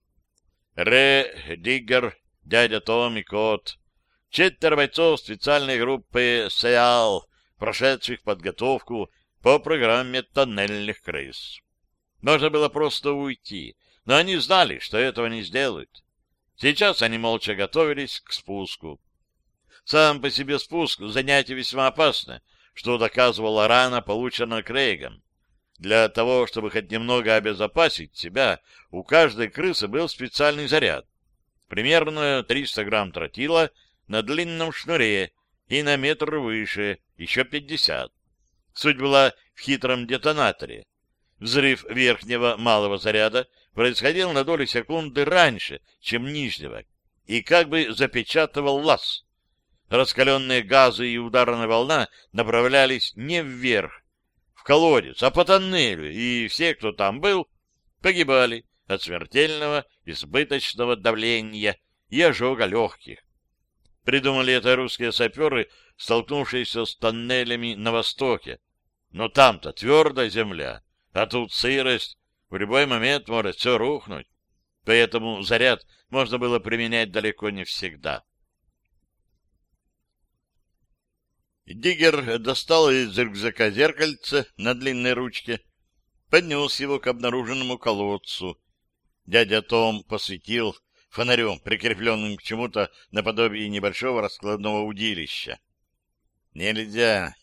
Ре, Диггер, дядя Том и Кот. Четверо бойцов специальной группы СЭАЛ, прошедших подготовку по программе тоннельных крыс. Можно было просто уйти, но они знали, что этого не сделают. Сейчас они молча готовились к спуску. Сам по себе спуск — занятие весьма опасное, что доказывала рана, полученная Крейгом. Для того, чтобы хоть немного обезопасить себя, у каждой крысы был специальный заряд. Примерно триста грамм тротила на длинном шнуре и на метр выше, еще пятьдесят. Суть была в хитром детонаторе. Взрыв верхнего малого заряда происходил на долю секунды раньше, чем нижнего, и как бы запечатывал лаз. Раскаленные газы и ударная волна направлялись не вверх, в колодец, а по тоннелю, и все, кто там был, погибали от смертельного избыточного давления и ожога легких. Придумали это русские саперы, столкнувшиеся с тоннелями на востоке. Но там-то твердая земля, а тут сырость, в любой момент может все рухнуть. Поэтому заряд можно было применять далеко не всегда. Диггер достал из рюкзака зеркальце на длинной ручке, поднес его к обнаруженному колодцу. Дядя Том посветил фонарем, прикрепленным к чему-то наподобие небольшого раскладного удилища. «Нельзя!»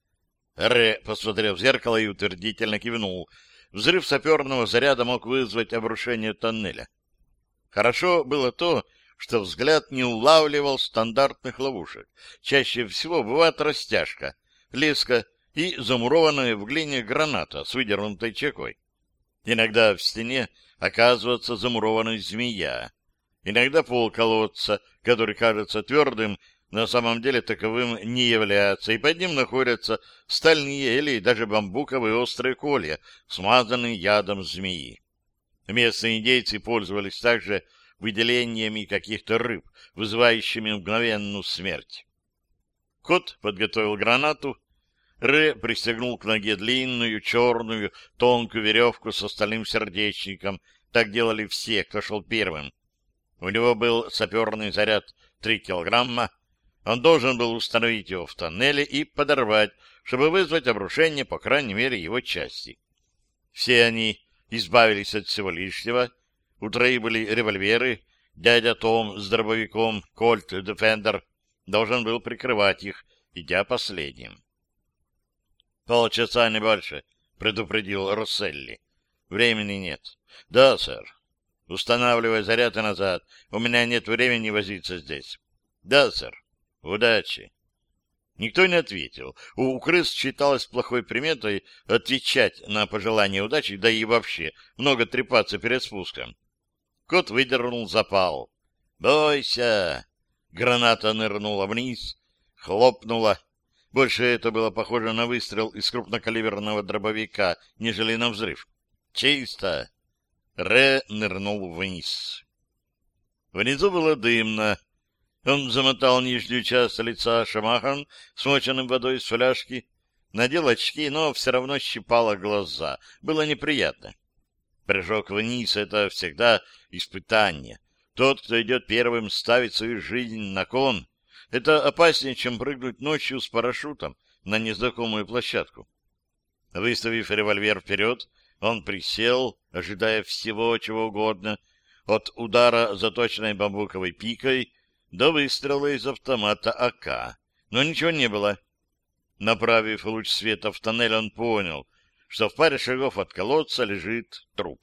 Ре посмотрел в зеркало и утвердительно кивнул. Взрыв саперного заряда мог вызвать обрушение тоннеля. Хорошо было то, что взгляд не улавливал стандартных ловушек. Чаще всего бывает растяжка, леска и замурованная в глине граната с выдернутой чекой. Иногда в стене оказывается замурованная змея. Иногда пол колодца, который кажется твердым, на самом деле таковым не является, и под ним находятся стальные или даже бамбуковые острые колья, смазанные ядом змеи. Местные индейцы пользовались также выделениями каких-то рыб, вызывающими мгновенную смерть. Кот подготовил гранату. Ре пристегнул к ноге длинную, черную, тонкую веревку с стальным сердечником. Так делали все, кто шел первым. У него был саперный заряд три килограмма. Он должен был установить его в тоннеле и подорвать, чтобы вызвать обрушение, по крайней мере, его части. Все они избавились от всего лишнего. У троих были револьверы. Дядя Том с дробовиком Colt Defender должен был прикрывать их, идя последним. «Полчаса, не больше», — предупредил Росселли. «Времени нет». «Да, сэр». «Устанавливай заряд и назад. У меня нет времени возиться здесь». «Да, сэр». «Удачи». Никто не ответил. У крыс считалось плохой приметой отвечать на пожелания удачи, да и вообще много трепаться перед спуском. Кот выдернул запал. «Бойся!» Граната нырнула вниз, хлопнула. Больше это было похоже на выстрел из крупнокалиберного дробовика, нежели на взрыв. Чисто. Ре нырнул вниз. Внизу было дымно. Он замотал нижнюю часть лица шамахом, смоченным водой из фляжки, надел очки, но все равно щипало глаза. Было неприятно. Прыжок вниз — это всегда испытание. Тот, кто идет первым, ставит свою жизнь на кон. Это опаснее, чем прыгнуть ночью с парашютом на незнакомую площадку. Выставив револьвер вперед, он присел, ожидая всего, чего угодно, от удара заточенной бамбуковой пикой до выстрела из автомата А К. Но ничего не было. Направив луч света в тоннель, он понял, что в паре шагов от колодца лежит труп.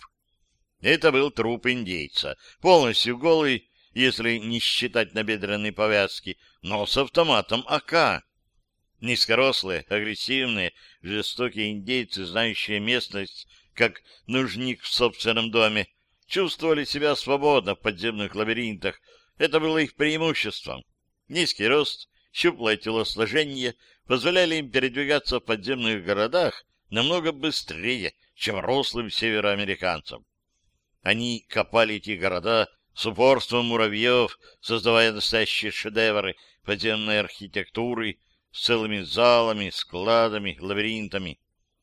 Это был труп индейца, полностью голый, если не считать набедренной повязки, но с автоматом А К. Низкорослые, агрессивные, жестокие индейцы, знающие местность как нужник в собственном доме, чувствовали себя свободно в подземных лабиринтах. Это было их преимуществом. Низкий рост, щуплое телосложение позволяли им передвигаться в подземных городах намного быстрее, чем рослым североамериканцам. Они копали эти города с упорством муравьев, создавая настоящие шедевры подземной архитектуры с целыми залами, складами, лабиринтами.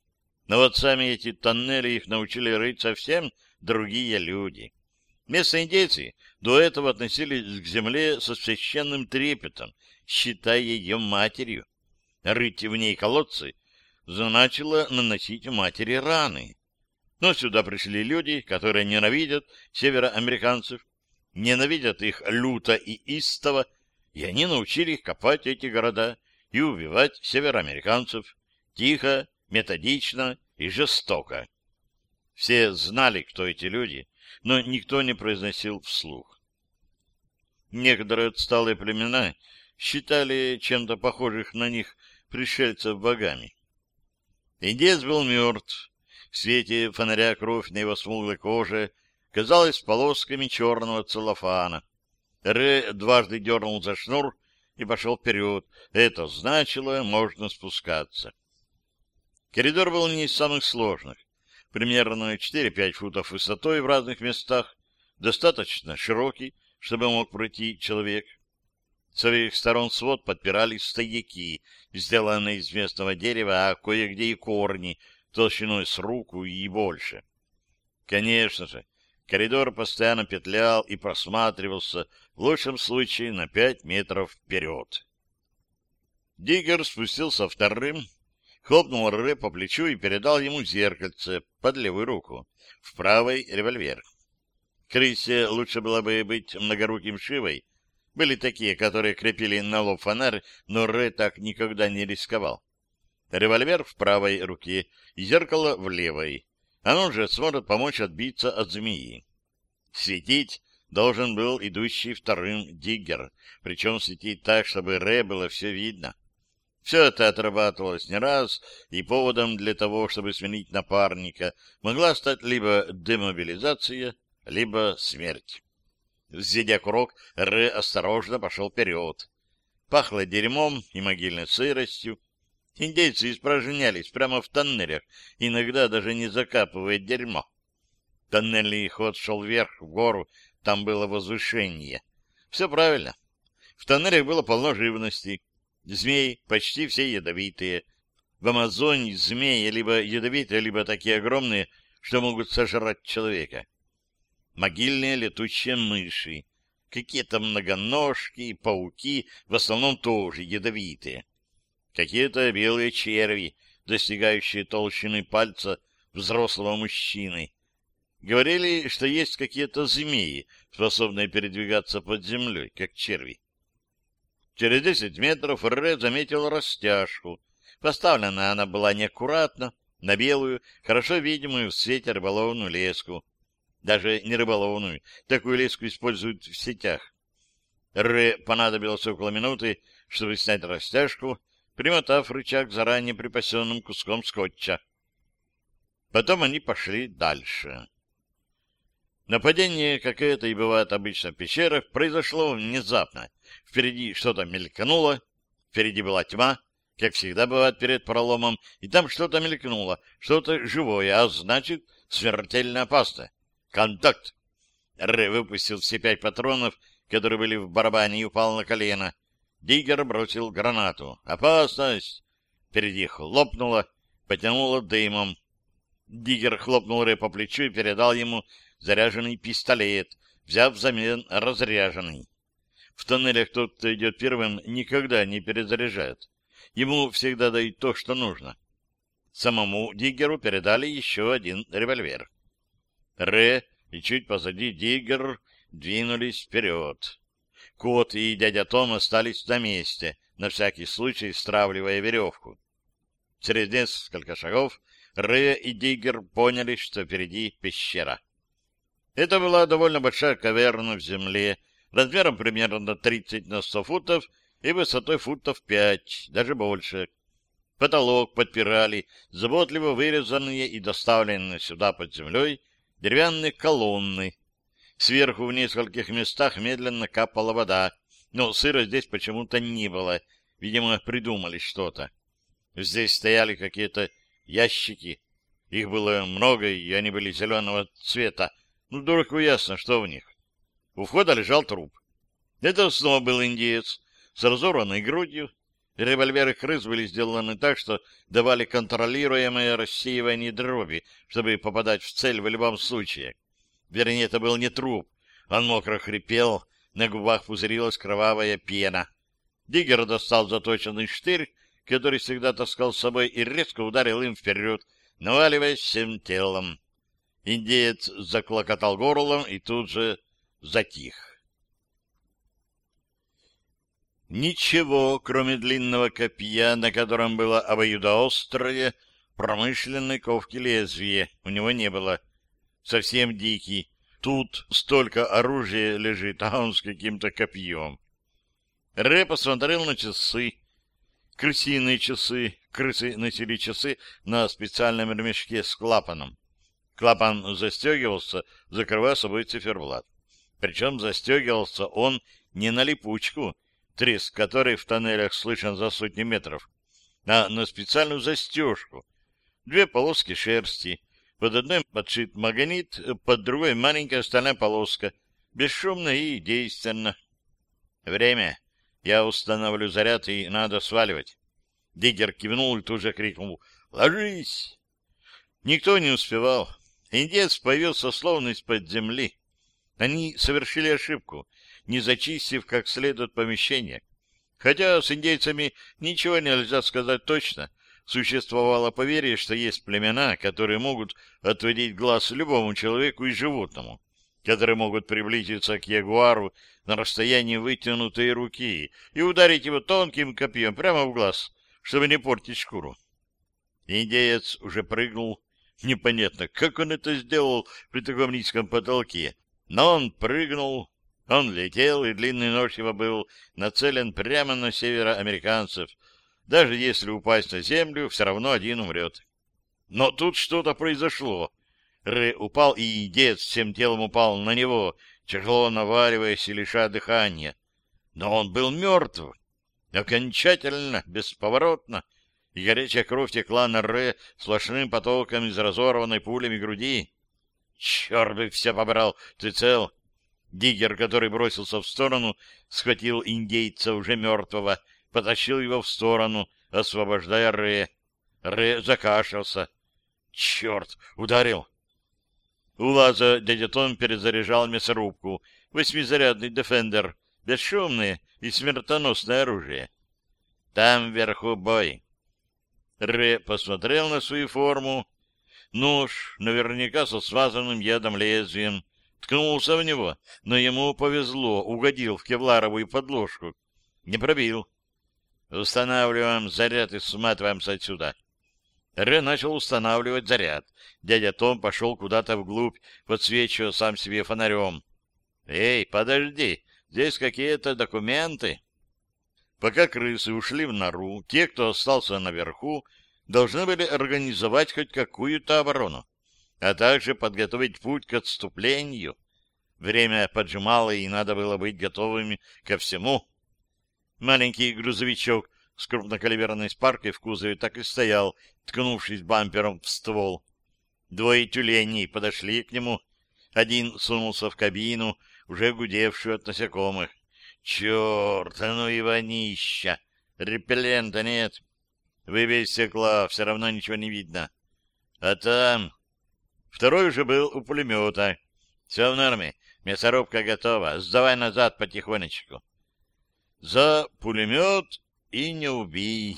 Но вот сами эти тоннели их научили рыть совсем другие люди. Местные индейцы до этого относились к земле со священным трепетом, считая ее матерью. Рыть в ней колодцы значило наносить матери раны. Но сюда пришли люди, которые ненавидят североамериканцев, ненавидят их люто и истово, и они научили их копать эти города и убивать североамериканцев тихо, методично и жестоко. Все знали, кто эти люди, но никто не произносил вслух. Некоторые отсталые племена считали чем-то похожих на них пришельцев богами. Индеец был мертв. В свете фонаря кровь на его смуглой коже казалась полосками черного целлофана. Ре дважды дернул за шнур и пошел вперед. Это значило, можно спускаться. Коридор был не из самых сложных. Примерно четыре-пять футов высотой в разных местах, достаточно широкий, чтобы мог пройти человек. С обеих сторон свод подпирали стояки, сделанные из местного дерева, а кое-где и корни, толщиной с руку и больше. Конечно же, коридор постоянно петлял и просматривался, в лучшем случае, на пять метров вперед. Диггер спустился вторым, хлопнул Ре по плечу и передал ему зеркальце под левую руку, в правой — револьвер. Крысе лучше было бы быть многоруким Шивой. Были такие, которые крепили на лоб фонарь, но Ре так никогда не рисковал. Револьвер в правой руке и зеркало в левой. Оно же сможет помочь отбиться от змеи. Светить должен был идущий вторым Диггер, причем светить так, чтобы Ре было все видно. Все это отрабатывалось не раз, и поводом для того, чтобы сменить напарника, могла стать либо демобилизация, либо смерть. Взведя курок, Ре осторожно пошел вперед. Пахло дерьмом и могильной сыростью. Индейцы испражнялись прямо в тоннелях, иногда даже не закапывая дерьмо. Тоннельный ход шел вверх, в гору, там было возвышение. Все правильно. В тоннелях было полно живности. Змеи почти все ядовитые. В Амазонии змеи либо ядовитые, либо такие огромные, что могут сожрать человека. Могильные летучие мыши. Какие-то многоножки, пауки, в основном тоже ядовитые. Какие-то белые черви, достигающие толщины пальца взрослого мужчины. Говорили, что есть какие-то змеи, способные передвигаться под землей, как черви. Через десять метров Ре заметил растяжку. Поставлена она была неаккуратно, на белую, хорошо видимую в свете рыболовную леску. Даже не рыболовную, такую леску используют в сетях. Ре понадобилось около минуты, чтобы снять растяжку, примотав рычаг заранее припасенным куском скотча. Потом они пошли дальше. Нападение, как это и бывает обычно в пещерах, произошло внезапно. Впереди что-то мелькнуло, впереди была тьма, как всегда бывает перед проломом, и там что-то мелькнуло, что-то живое, а значит, смертельно опасно. Контакт! Рэ выпустил все пять патронов, которые были в барабане, и упал на колено. Диггер бросил гранату. «Опасность!» Впереди хлопнуло, потянуло дымом. Диггер хлопнул Рэ по плечу и передал ему заряженный пистолет, взяв взамен разряженный. В тоннелях тот, кто идет первым, никогда не перезаряжает. Ему всегда дают то, что нужно. Самому Диггеру передали еще один револьвер. Рэ и чуть позади Диггер двинулись вперед. Кот и дядя Том остались на месте, на всякий случай стравливая веревку. Через несколько шагов Рэ и Диггер поняли, что впереди пещера. Это была довольно большая каверна в земле, размером примерно тридцать на сто футов и высотой футов пять, даже больше. Потолок подпирали заботливо вырезанные и доставленные сюда под землей деревянные колонны. Сверху в нескольких местах медленно капала вода, но сыра здесь почему-то не было. Видимо, придумали что-то. Здесь стояли какие-то ящики. Их было много, и они были зеленого цвета. Ну, дураку ясно, что в них. У входа лежал труп. Это снова был индеец с разорванной грудью. Револьверы крыс были сделаны так, что давали контролируемое рассеивание дроби, чтобы попадать в цель в любом случае. Вернее, это был не труп. Он мокро хрипел, на губах пузырилась кровавая пена. Диггер достал заточенный штырь, который всегда таскал с собой, и резко ударил им вперед, наваливаясь всем телом. Индеец заклокотал горлом и тут же затих. Ничего, кроме длинного копья, на котором было обоюдоострое, промышленной ковки лезвие, у него не было. Совсем дикий. Тут столько оружия лежит, а он с каким-то копьем. Рэ посмотрел на часы. Крысиные часы. Крысы носили часы на специальном ремешке с клапаном. Клапан застегивался, закрывая собой циферблат. Причем застегивался он не на липучку, треск которой в тоннелях слышен за сотни метров, а на специальную застежку. Две полоски шерсти. Под одной подшит магнит, под другой маленькая стальная полоска. Бесшумно и действенно. Время. Я устанавливаю заряд, и надо сваливать. Диггер кивнул и тут же крикнул: «Ложись!» Никто не успевал. Индеец появился словно из-под земли. Они совершили ошибку, не зачистив как следует помещение. Хотя с индейцами ничего нельзя сказать точно. Существовало поверье, что есть племена, которые могут отводить глаз любому человеку и животному, которые могут приблизиться к ягуару на расстоянии вытянутой руки и ударить его тонким копьем прямо в глаз, чтобы не портить шкуру. Индеец уже прыгнул. Непонятно, как он это сделал при таком низком потолке, но он прыгнул. Он летел, и длинный нож его был нацелен прямо на североамериканцев. Даже если упасть на землю, все равно один умрет. Но тут что-то произошло. Рэ упал, и индеец всем телом упал на него, тяжело наваливаясь и лишая дыхания. Но он был мертв. Окончательно, бесповоротно. И горячая кровь текла на Рэ сплошным потоком из разорванной пулями груди. «Черт бы все побрал! Ты цел?» Диггер, который бросился в сторону, схватил индейца уже мертвого, потащил его в сторону, освобождая Рэ. Рэ закашлялся. «Черт! Ударил!» У лаза дядя Том перезаряжал мясорубку. Восьмизарядный «Дефендер», бесшумное и смертоносное оружие. «Там вверху бой». Рэ посмотрел на свою форму. Нож, наверняка со смазанным ядом лезвием, ткнулся в него, но ему повезло, угодил в кевларовую подложку. Не пробил. «Устанавливаем заряд и сматываемся отсюда». Рэ начал устанавливать заряд. Дядя Том пошел куда-то вглубь, подсвечивая сам себе фонарем. «Эй, подожди, здесь какие-то документы». Пока крысы ушли в нору, те, кто остался наверху, должны были организовать хоть какую-то оборону, а также подготовить путь к отступлению. Время поджимало, и надо было быть готовыми ко всему. Маленький грузовичок с крупнокалиберной спаркой в кузове так и стоял, ткнувшись бампером в ствол. Двое тюленей подошли к нему. Один сунулся в кабину, уже гудевшую от насекомых. Черт, а ну и вонища! Репеллента нет. Выбей стекла, все равно ничего не видно. А там... Второй уже был у пулемета. Все в норме, мясорубка готова. Сдавай назад потихонечку. За пулемет и не убей.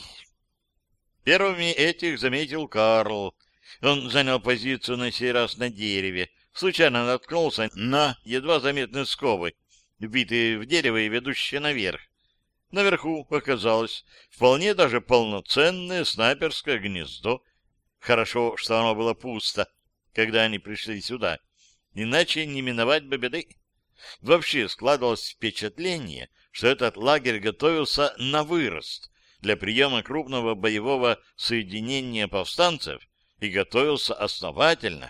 Первыми этих заметил Карл. Он занял позицию на сей раз на дереве. Случайно наткнулся на едва заметные скобы, вбитые в дерево и ведущие наверх. Наверху оказалось вполне даже полноценное снайперское гнездо. Хорошо, что оно было пусто, когда они пришли сюда. Иначе не миновать бы беды. Вообще складывалось впечатление, что этот лагерь готовился на вырост для приема крупного боевого соединения повстанцев и готовился основательно.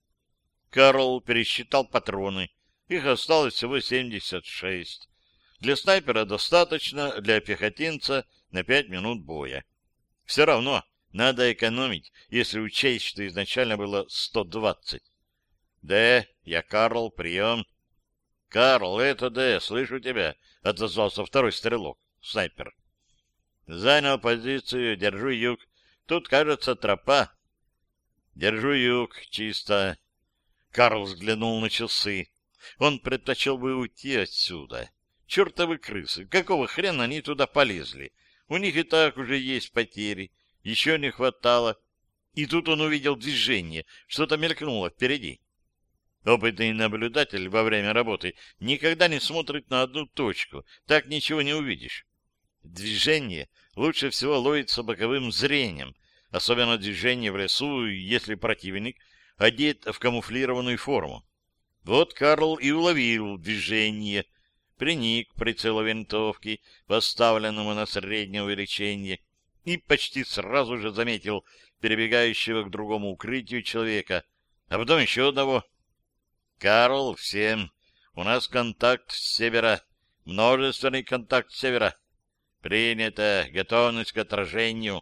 Карл пересчитал патроны. Их осталось всего семьдесят шесть. Для снайпера достаточно, для пехотинца на пять минут боя. Все равно надо экономить, если учесть, что изначально было сто двадцать. «Д, я Карл, прием». «Карл, это Д, слышу тебя», — отозвался второй стрелок, снайпер. «Занял позицию, держу юг. Тут, кажется, тропа». «Держу юг, чисто». Карл взглянул на часы. Он предпочел бы уйти отсюда. Чертовы крысы, какого хрена они туда полезли? У них и так уже есть потери, еще не хватало. И тут он увидел движение, что-то мелькнуло впереди. Опытный наблюдатель во время работы никогда не смотрит на одну точку, так ничего не увидишь. Движение лучше всего ловится боковым зрением, особенно движение в лесу, если противник одет в камуфлированную форму. Вот Карл и уловил движение, приник к прицелу винтовки, поставленному на среднее увеличение, и почти сразу же заметил перебегающего к другому укрытию человека, а потом еще одного. «Карл, всем! У нас контакт с севера, множественный контакт с севера. Принято, готовность к отражению».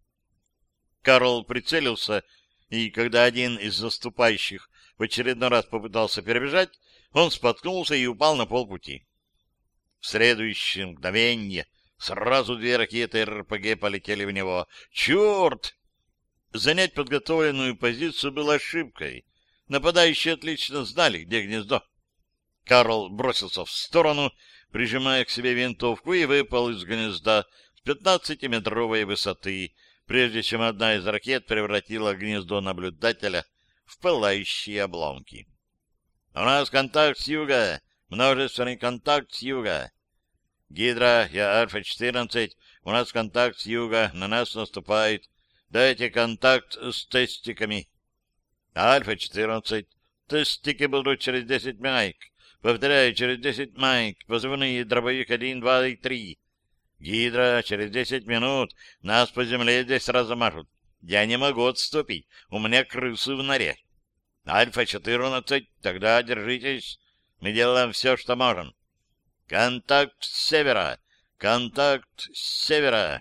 Карл прицелился, и когда один из заступающих в очередной раз попытался перебежать, он споткнулся и упал на полпути. В следующее мгновение сразу две ракеты эр пэ гэ полетели в него. «Черт!» Занять подготовленную позицию было ошибкой. Нападающие отлично знали, где гнездо. Карл бросился в сторону, прижимая к себе винтовку, и выпал из гнезда с пятнадцатиметровой высоты, прежде чем одна из ракет превратила гнездо наблюдателя в пылающие обломки. «У нас контакт с юга! Множественный контакт с юга!» «Гидра, я Альфа четырнадцать, у нас контакт с юга, на нас наступает. Дайте контакт с тестиками». «Альфа четырнадцать, тестики будут через десять майк. Повторяю, через десять майк. Позывные дробовик один, два и три. Гидра, через десять минут нас по земле здесь размажут. Я не могу отступить, у меня крысы в норе. Альфа четырнадцать, тогда держитесь. Мы делаем все, что можем. Контакт с севера! Контакт с севера!»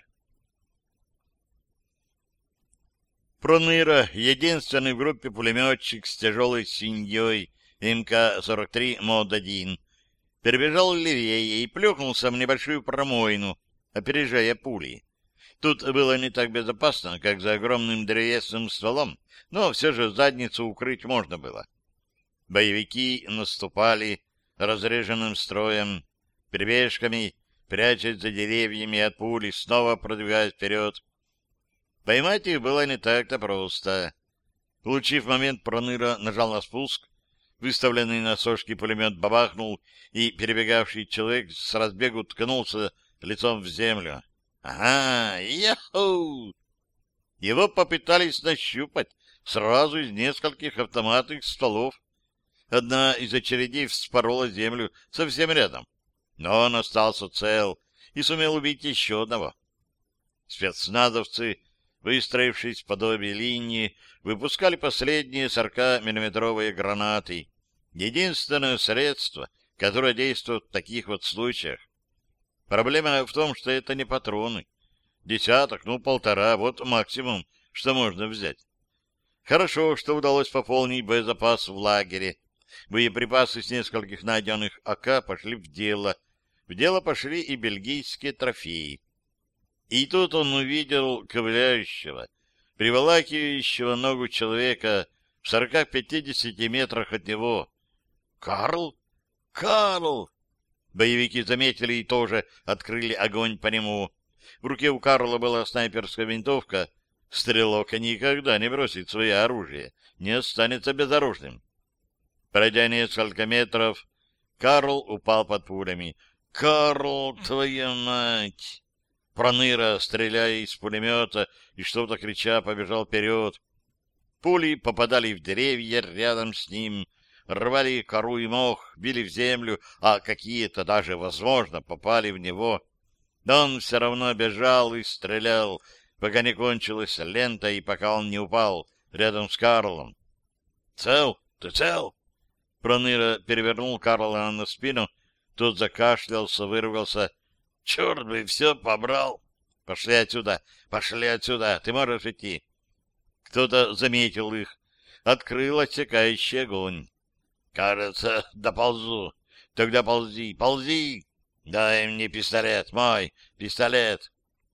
Проныра, единственный в группе пулеметчик с тяжелой свиньей эм ка сорок три мод один, перебежал левее и плюхнулся в небольшую промоину, опережая пули. Тут было не так безопасно, как за огромным древесным стволом, но все же задницу укрыть можно было. Боевики наступали разреженным строем, перебежками, прячась за деревьями от пули, снова продвигаясь вперед. Поймать их было не так-то просто. Улучив момент, Проныра нажал на спуск, выставленный на сошке пулемет бабахнул, и перебегавший человек с разбегу ткнулся лицом в землю. «Ага, яху!» Его попытались нащупать сразу из нескольких автоматных стволов. Одна из очередей вспорола землю совсем рядом, но он остался цел и сумел убить еще одного. Спецназовцы, выстроившись в подобие линии, выпускали последние сорокамиллиметровые гранаты. Единственное средство, которое действует в таких вот случаях. Проблема в том, что это не патроны. Десяток, ну, полтора, вот максимум, что можно взять. Хорошо, что удалось пополнить боезапас в лагере. Боеприпасы с нескольких найденных АК пошли в дело. В дело пошли и бельгийские трофеи. И тут он увидел ковыляющего, приволакивающего ногу человека в сорока-пятидесяти метрах от него. «Карл? Карл!» Боевики заметили и тоже открыли огонь по нему. В руке у Карла была снайперская винтовка. Стрелок никогда не бросит свое оружие, не останется безоружным. Пройдя несколько метров, Карл упал под пулями. «Карл, твою мать!» Проныра, стреляя из пулемета и что-то крича, побежал вперед. Пули попадали в деревья рядом с ним, рвали кору и мох, били в землю, а какие-то даже, возможно, попали в него. Но он все равно бежал и стрелял, пока не кончилась лента и пока он не упал рядом с Карлом. «Цел? Ты цел?» Проныра перевернул Карла на спину, тот закашлялся, вырвался. «Черт бы, все побрал! Пошли отсюда, пошли отсюда, ты можешь идти!» Кто-то заметил их, открыл отсекающий огонь. «Кажется, доползу. Тогда ползи, ползи! Дай мне пистолет, мой пистолет!»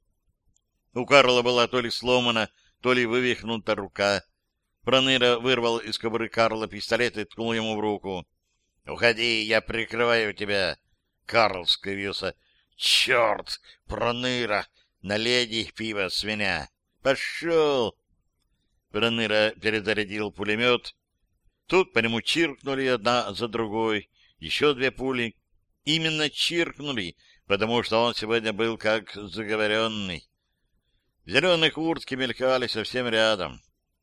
У Карла была то ли сломана, то ли вывихнута рука. Проныра вырвал из кобуры Карла пистолет и ткнул ему в руку. «Уходи, я прикрываю тебя!» Карл скривился. «Черт! Проныра! Налейте пиво, свинья! Пошел!» Проныра перезарядил пулемет. Тут по нему чиркнули одна за другой. Еще две пули. Именно чиркнули, потому что он сегодня был как заговоренный. Зеленые куртки мелькали совсем рядом.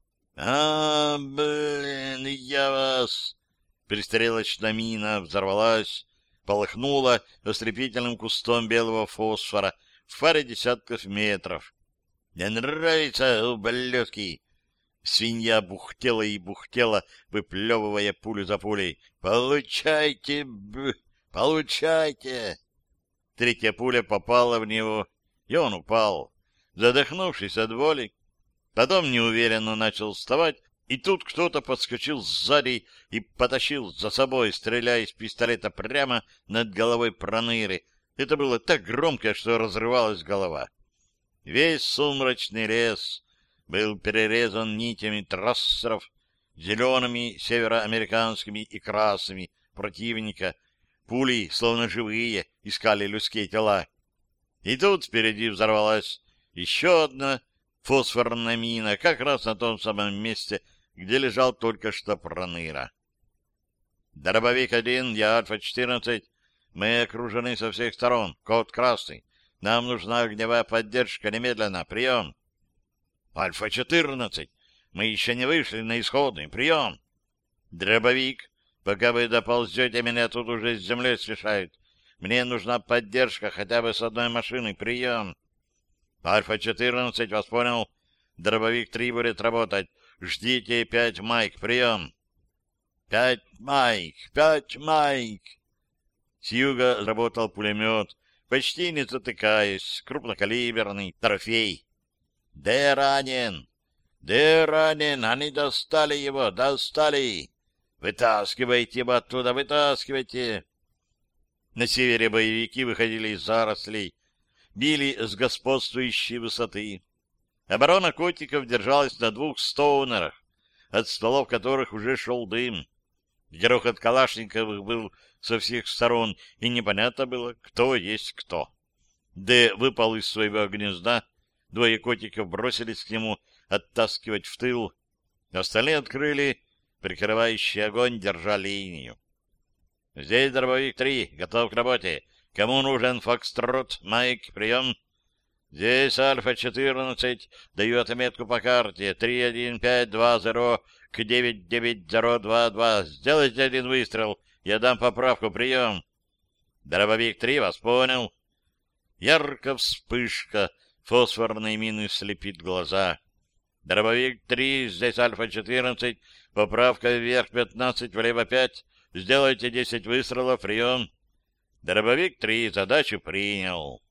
«А, блин, я вас...» Пристрелочная мина взорвалась, полыхнула ослепительным кустом белого фосфора в паре десятков метров. «Мне нравится, ублюдки!» Свинья бухтела и бухтела, выплевывая пулю за пулей. «Получайте, б... получайте!» Третья пуля попала в него, и он упал, задохнувшись от боли. Потом неуверенно начал вставать, и тут кто-то подскочил сзади и потащил за собой, стреляя из пистолета прямо над головой Проныры. Это было так громко, что разрывалась голова. Весь сумрачный лес был перерезан нитями трассеров, зелеными, североамериканскими и красными противника. Пули, словно живые, искали людские тела. И тут впереди взорвалась еще одна фосфорная мина, как раз на том самом месте, где лежал только что Проныра. «Дробовик один, я Альфа-четырнадцать. Мы окружены со всех сторон. Код красный. Нам нужна огневая поддержка. Немедленно. Прием!» «Альфа-четырнадцать. Мы еще не вышли на исходный. Прием!» «Дробовик. Пока вы доползете, меня тут уже с землей смешают. Мне нужна поддержка хотя бы с одной машины. Прием!» «Альфа-четырнадцать. Вас понял. Дробовик три будет работать. Ждите пять Майк. Прием!» «Пять Майк! Пять Майк!» С юга работал пулемет, почти не затыкаясь, крупнокалиберный трофей. «Де ранен! Де ранен! Они достали его! Достали! Вытаскивайте его оттуда! Вытаскивайте!» На севере боевики выходили из зарослей, били с господствующей высоты. Оборона котиков держалась на двух стоунерах, от стволов которых уже шел дым. Грохот калашниковых был со всех сторон, и непонятно было, кто есть кто. Д выпал из своего гнезда, двое котиков бросились к нему оттаскивать в тыл, остальные открыли прикрывающий огонь, держа линию. «Здесь дробовик три, готов к работе. Кому нужен фокстрот? Майк, прием!» «Здесь Альфа-четырнадцать, даю отметку по карте, три один пять два зero к девять девять зero два два. Сделайте один выстрел, я дам поправку, прием!» «Дробовик три, вас понял!» Яркая вспышка фосфорной мины слепит глаза. «Дробовик три, здесь Альфа-четырнадцать, поправка вверх пятнадцать, влево пять. Сделайте десять выстрелов, прием!» Дробовик-три задачу принял.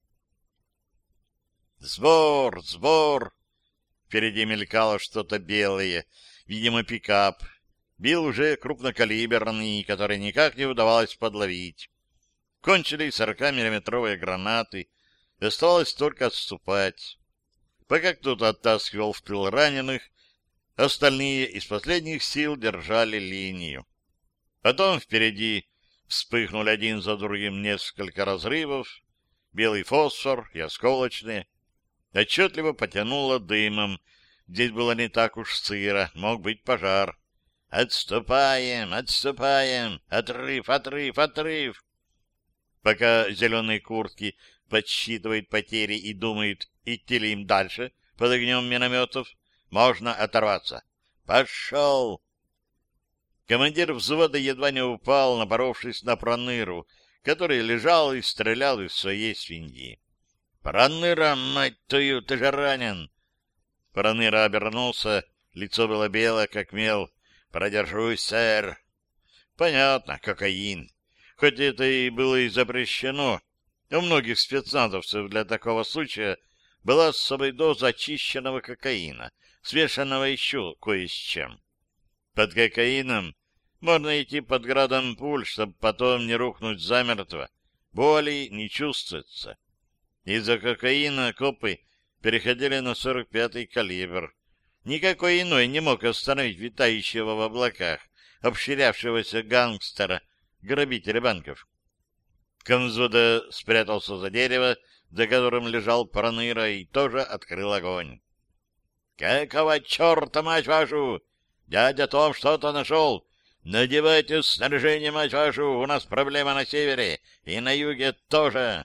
Сбор, сбор! Впереди мелькало что-то белое, видимо, пикап. Бил уже крупнокалиберный, который никак не удавалось подловить. Кончились сорокамиллиметровые гранаты, и оставалось только отступать. Пока кто-то оттаскивал в тыл раненых, остальные из последних сил держали линию. Потом впереди вспыхнули один за другим несколько разрывов, белый фосфор и осколочные. Отчетливо потянуло дымом. Здесь было не так уж сыро, мог быть пожар. «Отступаем, отступаем! Отрыв, отрыв, отрыв!» Пока зеленые куртки подсчитывают потери и думают, идти ли им дальше под огнем минометов, можно оторваться. «Пошел!» Командир взвода едва не упал, напоровшись на Проныру, который лежал и стрелял из своей свиньи. «Проныра, мать твою, ты же ранен!» Проныра обернулся, лицо было белое, как мел. «Продержусь, сэр». Понятно, кокаин. Хоть это и было и запрещено, у многих спецназовцев для такого случая была особая доза очищенного кокаина, смешанного еще кое с чем. Под кокаином можно идти под градом пуль, чтобы потом не рухнуть замертво. Боли не чувствуется. Из-за кокаина копы переходили на сорок пятый калибр. Никакой иной не мог остановить витающего в облаках, обширявшегося гангстера, грабителя банков. Комзвода спрятался за дерево, за которым лежал Проныра, и тоже открыл огонь. — Какого черта, мать вашу? Дядя Том что-то нашел. Надевайте снаряжение, мать вашу, у нас проблема на севере, и на юге тоже.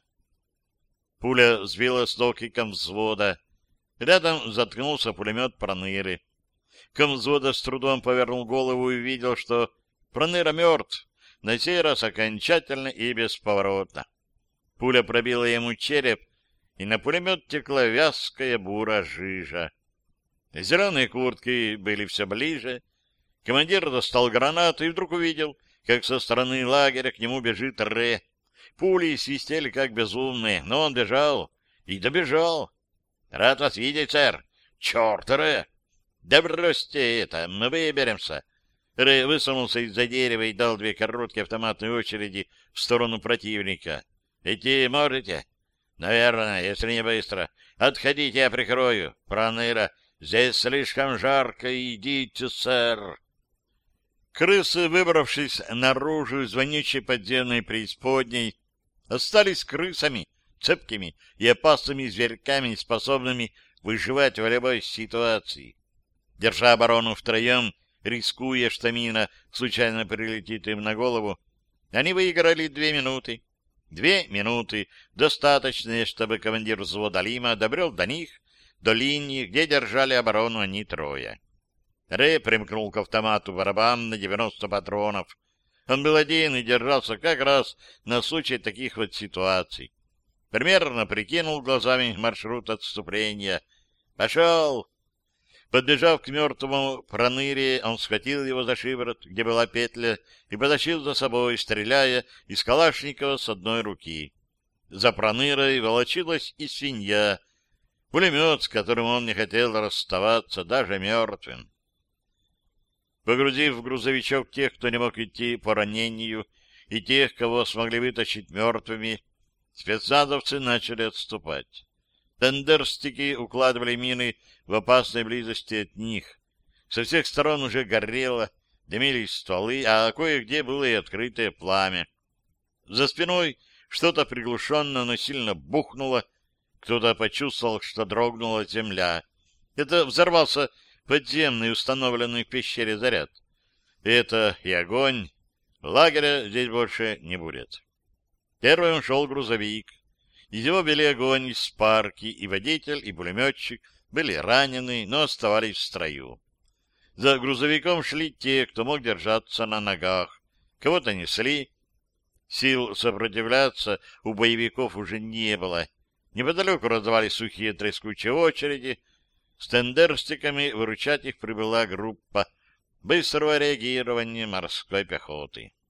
Пуля сбила с ног и комвзвода. Рядом заткнулся пулемет Проныры. Комвзвода с трудом повернул голову и увидел, что Проныра мертв, на сей раз окончательно и бесповоротно. Пуля пробила ему череп, и на пулемет текла вязкая бура жижа. Зеленые куртки были все ближе. Командир достал гранату и вдруг увидел, как со стороны лагеря к нему бежит Ре. Пули свистели как безумные, но он бежал и добежал. — Рад вас видеть, сэр. — Черт, Ре! — Да бросьте это, мы выберемся. Рэ высунулся из-за дерева и дал две короткие автоматные очереди в сторону противника. — Идти можете? — Наверное, если не быстро. Отходите, я прикрою. Проныра, здесь слишком жарко, идите, сэр. Крысы, выбравшись наружу из вонючей подземной преисподней, остались крысами, цепкими и опасными зверьками, способными выживать в любой ситуации. Держа оборону втроем, рискуя, что мина случайно прилетит им на голову, они выиграли две минуты. Две минуты, достаточные, чтобы командир взвода Лима добрел до них, до линии, где держали оборону они трое. Рэй примкнул к автомату барабан на девяносто патронов. Он был один и держался как раз на случай таких вот ситуаций. Примерно прикинул глазами маршрут отступления. «Пошел!» Подбежав к мертвому Проныре, он схватил его за шиворот, где была петля, и потащил за собой, стреляя из калашникова с одной руки. За Пронырой волочилась и свинья, пулемет, с которым он не хотел расставаться, даже мертвым. Погрузив в грузовичок тех, кто не мог идти по ранению, и тех, кого смогли вытащить мертвыми, спецназовцы начали отступать. Тендерстики укладывали мины в опасной близости от них. Со всех сторон уже горело, дымились стволы, а кое-где было и открытое пламя. За спиной что-то приглушенно, но сильно бухнуло. Кто-то почувствовал, что дрогнула земля. Это взорвался подземный, установленный в пещере заряд. Это и огонь. Лагеря здесь больше не будет. Первым шел грузовик. Из него вели огонь из парки, и водитель, и пулеметчик были ранены, но оставались в строю. За грузовиком шли те, кто мог держаться на ногах. Кого-то несли. Сил сопротивляться у боевиков уже не было. Неподалеку раздавались сухие трескучие очереди. С тендерстиками выручать их прибыла группа быстрого реагирования морской пехоты.